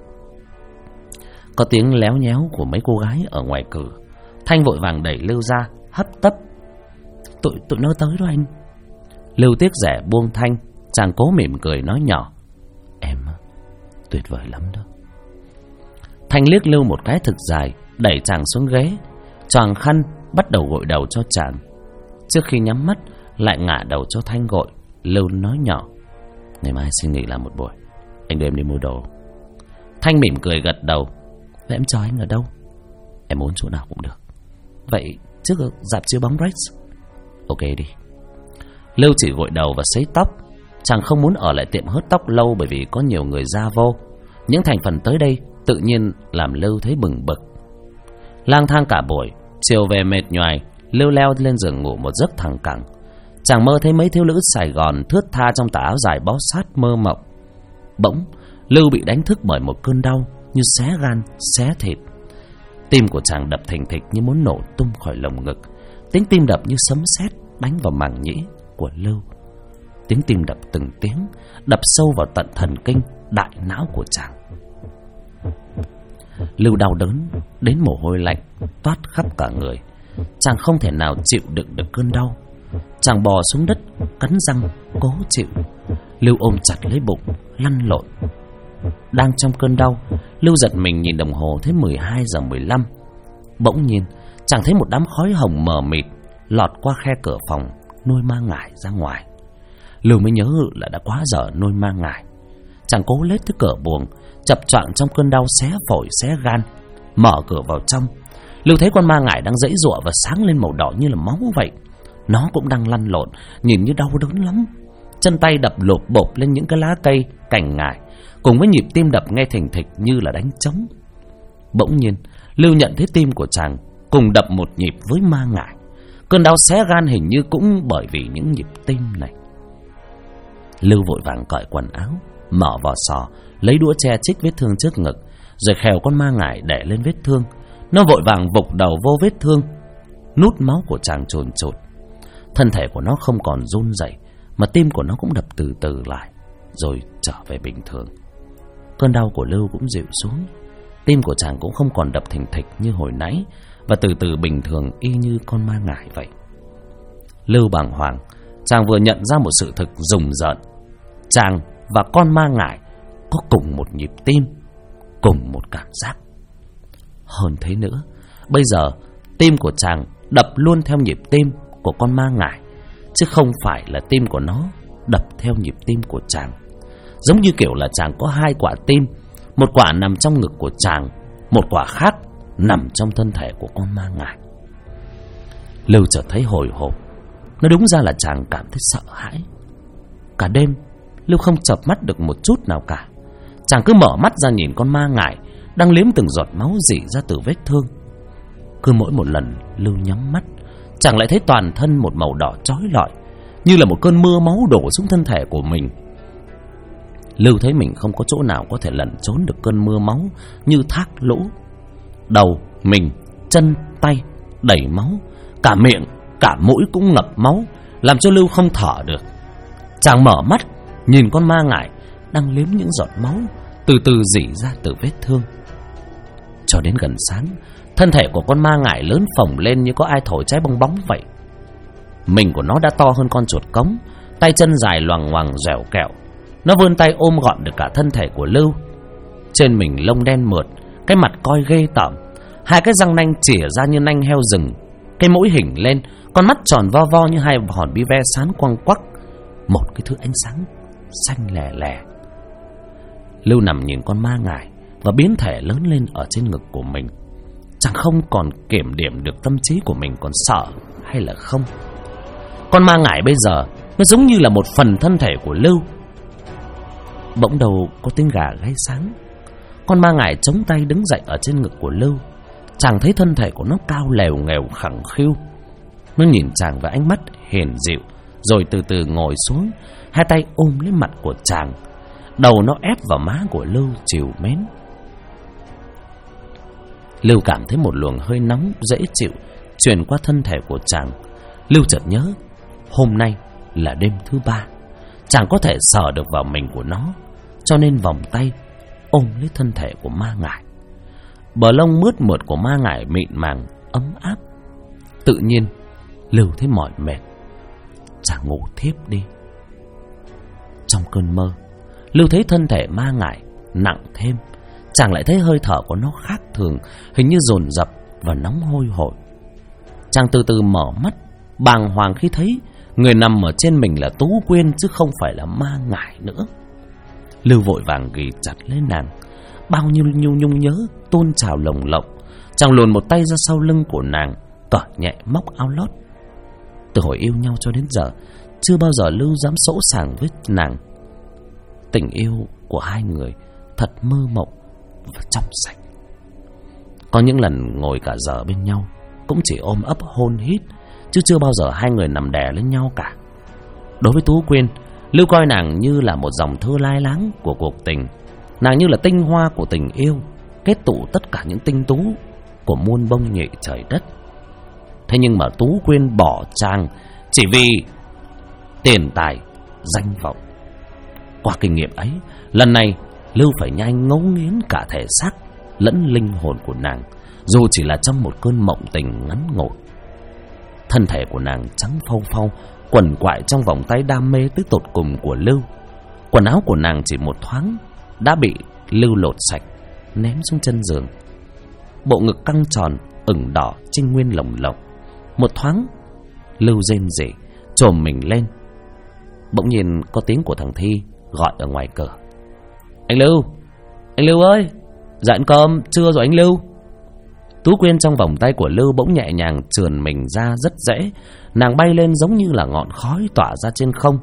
Có tiếng léo nhéo của mấy cô gái ở ngoài cửa. Thanh vội vàng đẩy Lưu ra, hấp tấp. Tụi nó tới đó anh. Lưu tiếc rẻ buông Thanh. Chàng cố mỉm cười nói nhỏ. Em tuyệt vời lắm đó. Thanh liếc Lưu một cái thực dài, đẩy chàng xuống ghế, choàng khăn bắt đầu gội đầu cho chàng. Trước khi nhắm mắt lại ngả đầu cho Thanh gội. Lưu nói nhỏ. Ngày mai xin nghỉ làm một buổi, anh đưa em đi mua đồ. Thanh mỉm cười gật đầu. Vậy em cho anh ở đâu? Em muốn chỗ nào cũng được. Vậy trước dạp chiếu bóng Rex. Ok đi. Lưu chỉ gội đầu và sấy tóc. Chàng không muốn ở lại tiệm hớt tóc lâu, bởi vì có nhiều người ra vô. Những thành phần tới đây tự nhiên làm Lưu thấy bừng bực. Lang thang cả buổi, chiều về mệt nhoài, Lưu leo lên giường ngủ một giấc thẳng cẳng. Chàng mơ thấy mấy thiếu nữ Sài Gòn thướt tha trong tà áo dài bó sát mơ mộng. Bỗng Lưu bị đánh thức bởi một cơn đau như xé gan xé thịt. Tim của chàng đập thình thịch như muốn nổ tung khỏi lồng ngực. Tiếng tim đập như sấm sét đánh vào màng nhĩ của Lưu. Tiếng tim đập từng tiếng, đập sâu vào tận thần kinh đại não của chàng. Lưu đau đớn đến mồ hôi lạnh toát khắp cả người. Chàng không thể nào chịu đựng được cơn đau. Chàng bò xuống đất, cắn răng cố chịu. Lưu ôm chặt lấy bụng, lăn lộn. Đang trong cơn đau, Lưu giật mình nhìn đồng hồ thấy 12:15. Bỗng nhiên chàng thấy một đám khói hồng mờ mịt lọt qua khe cửa phòng nuôi ma ngải ra ngoài. Lưu mới nhớ là đã quá giờ nuôi ma ngải. Chàng cố lết tới cửa buồng, chập choạng trong cơn đau xé phổi xé gan. Mở cửa vào trong, Lưu thấy con ma ngải đang giãy giụa và sáng lên màu đỏ như là máu vậy. Nó cũng đang lăn lộn, nhìn như đau đớn lắm. Chân tay đập lộp bộp lên những cái lá cây, cành ngải, cùng với nhịp tim đập nghe thình thịch như là đánh trống. Bỗng nhiên Lưu nhận thấy tim của chàng cùng đập một nhịp với ma ngải. Cơn đau xé gan hình như cũng bởi vì những nhịp tim này. Lưu vội vàng cởi quần áo, mở vỏ sò, lấy đũa che chích vết thương trước ngực, rồi khèo con ma ngải để lên vết thương. Nó vội vàng vục đầu vô vết thương, nút máu của chàng chồn chột. Thân thể của nó không còn run rẩy, mà tim của nó cũng đập từ từ lại, rồi trở về bình thường. Cơn đau của Lưu cũng dịu xuống. Tim của chàng cũng không còn đập thình thịch như hồi nãy, và từ từ bình thường y như con ma ngải vậy. Lưu bàng hoàng, chàng vừa nhận ra một sự thực rùng rợn. Chàng và con ma ngải có cùng một nhịp tim, cùng một cảm giác. Hơn thế nữa, bây giờ tim của chàng đập luôn theo nhịp tim của con ma ngải, chứ không phải là tim của nó đập theo nhịp tim của chàng, giống như kiểu là chàng có hai quả tim, một quả nằm trong ngực của chàng, một quả khác nằm trong thân thể của con ma ngải. Lưu chợt thấy hồi hộp. Nó đúng ra là chàng cảm thấy sợ hãi. Cả đêm Lưu không chợp mắt được một chút nào cả. Chàng cứ mở mắt ra nhìn con ma ngải đang liếm từng giọt máu rỉ ra từ vết thương. Cứ mỗi một lần Lưu nhắm mắt, chàng lại thấy toàn thân một màu đỏ chói lọi, như là một cơn mưa máu đổ xuống thân thể của mình. Lưu thấy mình không có chỗ nào có thể lẩn trốn được cơn mưa máu như thác lũ. Đầu, mình, chân, tay đầy máu, cả miệng, cả mũi cũng ngập máu, làm cho Lưu không thở được. Chàng mở mắt nhìn con ma ngải đang liếm những giọt máu từ từ rỉ ra từ vết thương. Cho đến gần sáng, thân thể của con ma ngải lớn phồng lên như có ai thổi trái bong bóng vậy. Mình của nó đã to hơn con chuột cống, tay chân dài loằng ngoằng dẻo kẹo. Nó vươn tay ôm gọn được cả thân thể của Lưu. Trên mình lông đen mượt, cái mặt coi ghê tởm, hai cái răng nanh chỉa ra như nanh heo rừng, cái mũi hình lên, con mắt tròn vo vo như hai hòn bi ve sán quăng quắc, một cái thứ ánh sáng xanh lè lè. Lưu nằm nhìn con ma ngải và biến thể lớn lên ở trên ngực của mình. Chàng không còn kiểm điểm được tâm trí của mình còn sợ hay là không. Con ma ngải bây giờ nó giống như là một phần thân thể của Lưu. Bỗng đầu có tiếng gà gáy sáng. Con ma ngải chống tay đứng dậy ở trên ngực của Lưu. Chàng thấy thân thể của nó cao lèo nghèo khẳng khiu. Nó nhìn chàng với ánh mắt hiền dịu, rồi từ từ ngồi xuống, hai tay ôm lấy mặt của chàng. Đầu nó ép vào má của Lưu trìu mến. Lưu cảm thấy một luồng hơi nóng dễ chịu truyền qua thân thể của chàng. Lưu chợt nhớ hôm nay là đêm thứ 3, chàng có thể sờ được vào mình của nó, cho nên vòng tay ôm lấy thân thể của ma ngải. Bờ lông mướt mượt của ma ngải mịn màng ấm áp. Tự nhiên Lưu thấy mỏi mệt, chàng ngủ thiếp đi. Trong cơn mơ, Lưu thấy thân thể ma ngải nặng thêm. Chàng lại thấy hơi thở của nó khác thường, hình như dồn dập và nóng hôi hổi. Chàng từ từ mở mắt, bàng hoàng khi thấy người nằm ở trên mình là Tú Quyên chứ không phải là ma ngải nữa. Lưu vội vàng ghì chặt lấy nàng, bao nhiêu nhung nhớ tuôn trào lồng lộng. Chàng luồn một tay ra sau lưng của nàng, cởi nhẹ móc áo lót. Từ hồi yêu nhau cho đến giờ, chưa bao giờ Lưu dám sỗ sàng với nàng. Tình yêu của hai người thật mơ mộng và trong sạch. Có những lần ngồi cả giờ bên nhau cũng chỉ ôm ấp hôn hít, chứ chưa bao giờ hai người nằm đè lên nhau cả. Đối với Tú Quyên, Lưu coi nàng như là một dòng thơ lai láng của cuộc tình. Nàng như là tinh hoa của tình yêu, kết tụ tất cả những tinh tú của muôn bông nhị trời đất. Thế nhưng mà Tú Quyên bỏ chàng chỉ vì tiền tài, danh vọng. Qua kinh nghiệm ấy, lần này Lưu phải nhanh ngấu nghiến cả thể xác lẫn linh hồn của nàng, dù chỉ là trong một cơn mộng tình ngắn ngủi. Thân thể của nàng trắng phau phau, quằn quại trong vòng tay đam mê tới tột cùng của Lưu. Quần áo của nàng chỉ một thoáng đã bị Lưu lột sạch, ném xuống chân giường. Bộ ngực căng tròn, ửng đỏ, trinh nguyên lồng lộng. Một thoáng Lưu rên rỉ, chồm mình lên. Bỗng nhiên có tiếng của thằng Thi gọi ở ngoài cửa. Anh Lưu ơi, dạ ăn cơm trưa rồi anh Lưu. Tú Quyên trong vòng tay của Lưu bỗng nhẹ nhàng trườn mình ra rất dễ. Nàng bay lên giống như là ngọn khói tỏa ra trên không.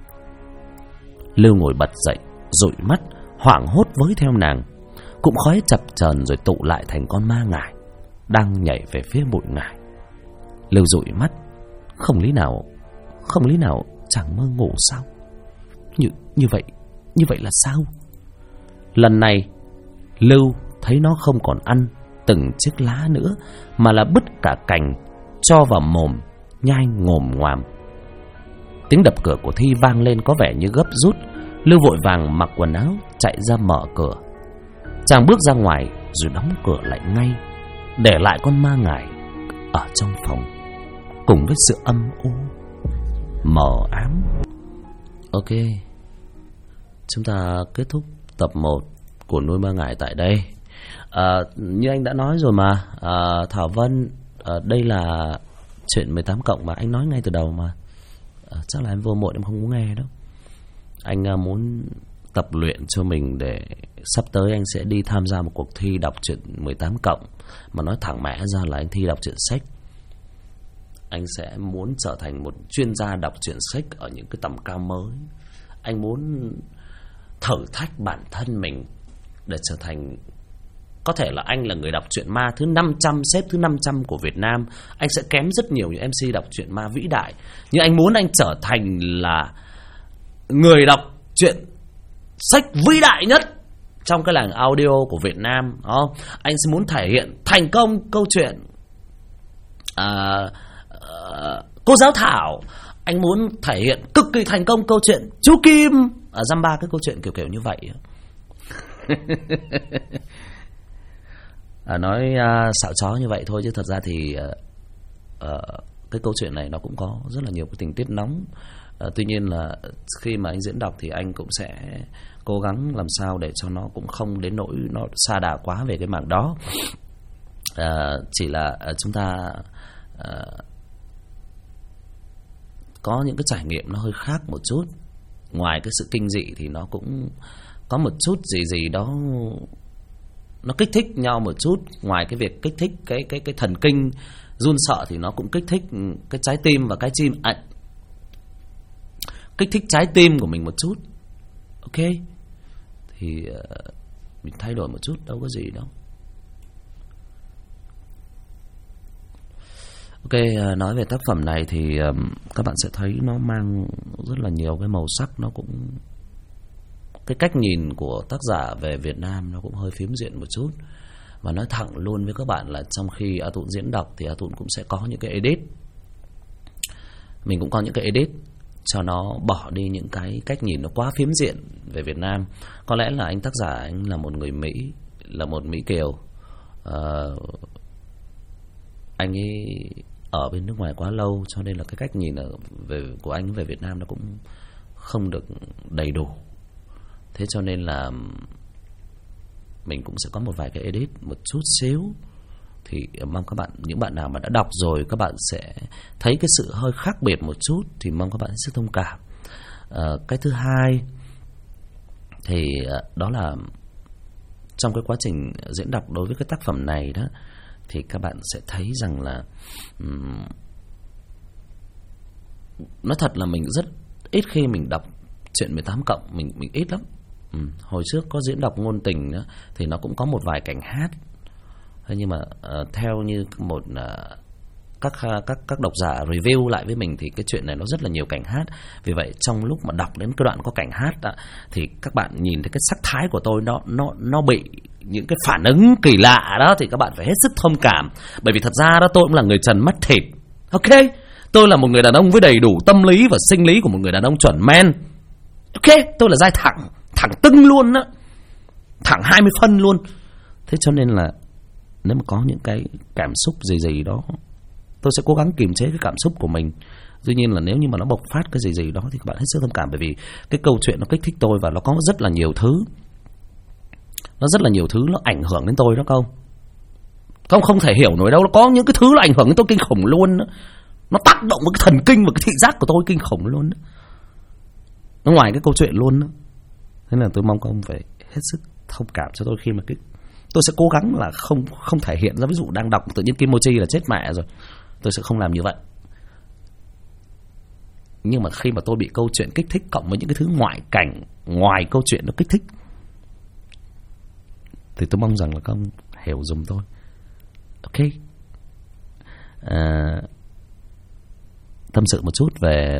Lưu ngồi bật dậy, dụi mắt, hoảng hốt với theo nàng. Cụm khói chập chờn rồi tụ lại thành con ma ngải đang nhảy về phía bụi ngải. Lưu dụi mắt, không lý nào chàng mơ ngủ sao? Như vậy là sao? Lần này Lưu thấy nó không còn ăn từng chiếc lá nữa, mà là bứt cả cành cho vào mồm nhai ngồm ngoàm. Tiếng đập cửa của Thi vang lên có vẻ như gấp rút. Lưu vội vàng mặc quần áo chạy ra mở cửa. Chàng bước ra ngoài rồi đóng cửa lại ngay, để lại con ma ngải ở trong phòng cùng với sự âm u mờ ám. Ok, chúng ta kết thúc tập 1 của Nuôi Ma Ngải tại đây. Như anh đã nói rồi mà, Thảo Vân, đây là chuyện 18 cộng mà anh nói ngay từ đầu mà. Chắc là em vô muộn em không có nghe đâu. Anh muốn tập luyện cho mình để sắp tới anh sẽ đi tham gia một cuộc thi đọc truyện 18+. Mà nói thẳng mẽ ra là anh thi đọc truyện sách. Anh sẽ muốn trở thành một chuyên gia đọc truyện sách ở những cái tầm cao mới. Anh muốn thử thách bản thân mình để trở thành, có thể là anh là người đọc truyện ma thứ 500, xếp thứ 500 của Việt Nam. Anh sẽ kém rất nhiều những MC đọc truyện ma vĩ đại. Nhưng anh muốn anh trở thành là người đọc truyện sách vĩ đại nhất trong cái làng audio của Việt Nam. Anh sẽ muốn thể hiện thành công câu chuyện Cô Giáo Thảo. Anh muốn thể hiện cực kỳ thành công câu chuyện Chú Kim ở dăm ba cái câu chuyện kiểu như vậy. Nói xạo chó như vậy thôi, chứ thật ra thì cái câu chuyện này nó cũng có rất là nhiều cái tình tiết nóng. Tuy nhiên là khi mà anh diễn đọc thì anh cũng sẽ cố gắng làm sao để cho nó cũng không đến nỗi nó sa đà quá về cái mảng đó. Chỉ là chúng ta có những cái trải nghiệm nó hơi khác một chút. Ngoài cái sự kinh dị thì nó cũng có một chút gì đó nó kích thích nhau một chút. Ngoài cái việc kích thích cái thần kinh run sợ thì nó cũng kích thích cái trái tim và cái chim kích thích trái tim của mình một chút. Ok, thì mình thay đổi một chút, đâu có gì đâu. Ok, nói về tác phẩm này thì các bạn sẽ thấy nó mang rất là nhiều cái màu sắc. Nó cũng, cái cách nhìn của tác giả về Việt Nam nó cũng hơi phiếm diện một chút. Và nói thẳng luôn với các bạn là trong khi A Tụn diễn đọc thì A Tụn cũng sẽ có những cái edit. Mình cũng có những cái edit cho nó bỏ đi những cái cách nhìn nó quá phiếm diện về Việt Nam. Có lẽ là anh tác giả, anh là một người Mỹ, là một Mỹ Kiều. Anh ấy ở bên nước ngoài quá lâu, cho nên là cái cách nhìn của anh về Việt Nam nó cũng không được đầy đủ. Thế cho nên là mình cũng sẽ có một vài cái edit một chút xíu. Thì mong các bạn, những bạn nào mà đã đọc rồi, các bạn sẽ thấy cái sự hơi khác biệt một chút, thì mong các bạn sẽ thông cảm. Cái thứ hai thì đó là trong cái quá trình diễn đọc đối với cái tác phẩm này đó, thì các bạn sẽ thấy rằng là nói thật là mình rất ít khi mình đọc chuyện 18+, mình ít lắm. Hồi trước có diễn đọc ngôn tình đó, thì nó cũng có một vài cảnh hát. Thế nhưng mà theo như một các độc giả review lại với mình thì cái chuyện này nó rất là nhiều cảnh hát. Vì vậy trong lúc mà đọc đến cái đoạn có cảnh hát đó, thì các bạn nhìn thấy cái sắc thái của tôi nó bị những cái phản ứng kỳ lạ đó, thì các bạn phải hết sức thông cảm. Bởi vì thật ra đó tôi cũng là người trần mắt thịt. Ok, tôi là một người đàn ông với đầy đủ tâm lý và sinh lý của một người đàn ông chuẩn men. Ok, tôi là dai thẳng tưng luôn đó, thẳng 20 phân luôn. Thế cho nên là nếu mà có những cái cảm xúc gì đó, tôi sẽ cố gắng kiềm chế cái cảm xúc của mình. Tuy nhiên là nếu như mà nó bộc phát cái gì đó thì các bạn hết sức thông cảm. Bởi vì cái câu chuyện nó kích thích tôi và nó có rất là nhiều thứ. Nó rất là nhiều thứ nó ảnh hưởng đến tôi đó câu. Không thể hiểu nổi đâu. Nó có những cái thứ nó ảnh hưởng đến tôi kinh khủng luôn đó. Nó tác động với cái thần kinh và cái thị giác của tôi kinh khủng luôn đó. Nó ngoài cái câu chuyện luôn đó. Thế là tôi mong các ông phải hết sức thông cảm cho tôi khi mà tôi sẽ cố gắng là không thể hiện ra. Ví dụ đang đọc tự nhiên Kimochi là chết mẹ rồi, tôi sẽ không làm như vậy. Nhưng mà khi mà tôi bị câu chuyện kích thích cộng với những cái thứ ngoại cảnh, ngoài câu chuyện nó kích thích, thì tôi mong rằng là các ông hiểu dùm tôi. Ok, tâm sự một chút về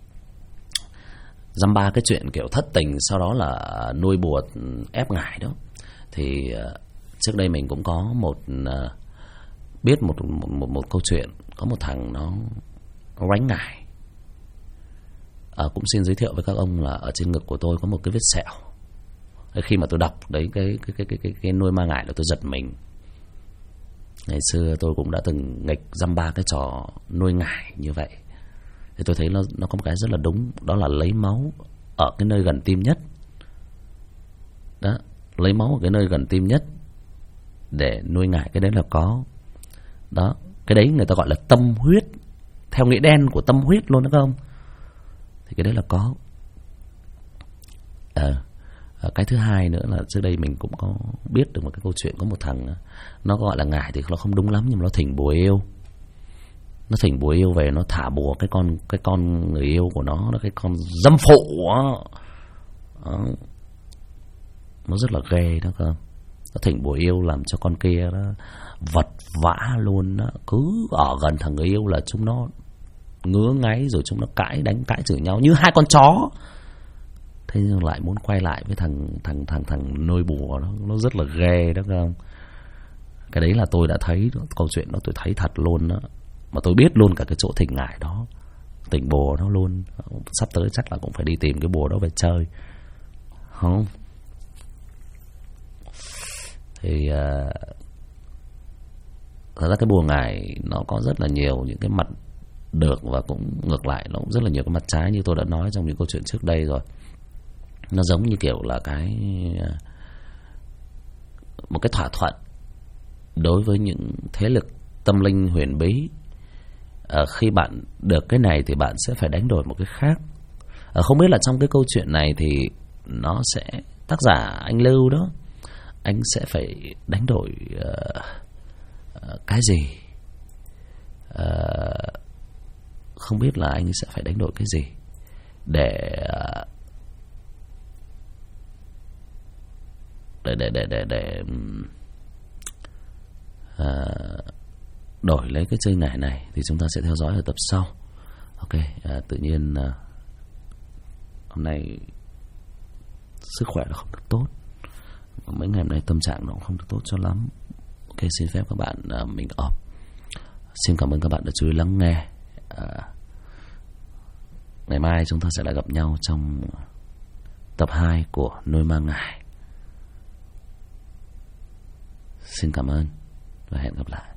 dăm ba cái chuyện kiểu thất tình, sau đó là nuôi bùa ép ngải đó. Thì trước đây mình cũng có biết một câu chuyện. Có một thằng nó ránh ngải. Cũng xin giới thiệu với các ông là ở trên ngực của tôi có một cái vết sẹo. Khi mà tôi đọc đấy cái nuôi ma ngải là tôi giật mình. Ngày xưa tôi cũng đã từng nghịch dăm ba cái trò nuôi ngải như vậy. Thì tôi thấy nó có một cái rất là đúng, đó là lấy máu ở cái nơi gần tim nhất. Đó, lấy máu ở cái nơi gần tim nhất để nuôi ngải, cái đấy là có. Đó, cái đấy người ta gọi là tâm huyết, theo nghĩa đen của tâm huyết luôn đó không? Thì cái đấy là có. Cái thứ hai nữa là trước đây mình cũng có biết được một cái câu chuyện, có một thằng nó gọi là ngải thì nó không đúng lắm, nhưng mà nó thỉnh bùa yêu. Nó thỉnh bùa yêu về, nó thả bùa cái con người yêu của nó là cái con dâm phụ đó. Nó rất là ghê đó cơ. Nó thỉnh bùa yêu làm cho con kia đó vật vã luôn đó. Cứ ở gần thằng người yêu là chúng nó ngứa ngáy, rồi chúng nó đánh cãi chửi nhau như hai con chó. Thế nhưng lại muốn quay lại với thằng nuôi bùa đó, nó rất là ghê đó không? Cái đấy là tôi đã thấy câu chuyện đó, tôi thấy thật luôn đó. Mà tôi biết luôn cả cái chỗ thỉnh ngải đó, thỉnh bùa đó luôn. Sắp tới chắc là cũng phải đi tìm cái bùa đó về chơi. Không? Thì thật ra cái bùa ngải nó có rất là nhiều những cái mặt được, và cũng ngược lại nó cũng rất là nhiều cái mặt trái, như tôi đã nói trong những câu chuyện trước đây rồi. Nó giống như kiểu là một cái thỏa thuận đối với những thế lực tâm linh huyền bí. Khi bạn được cái này thì bạn sẽ phải đánh đổi một cái khác. Không biết là trong cái câu chuyện này thì nó sẽ, tác giả anh Lưu đó, anh sẽ phải đánh đổi cái gì? Không biết là anh sẽ phải đánh đổi cái gì để đổi lấy cái chơi ngải này, thì chúng ta sẽ theo dõi ở tập sau. Ok, tự nhiên hôm nay sức khỏe nó không được tốt, mấy ngày hôm nay tâm trạng nó cũng không được tốt cho lắm. Ok, xin phép các bạn mình off. Xin cảm ơn các bạn đã chú ý lắng nghe. Ngày mai chúng ta sẽ lại gặp nhau trong tập 2 của Nuôi Ma Ngải. Xin cảm ơn và hẹn gặp lại.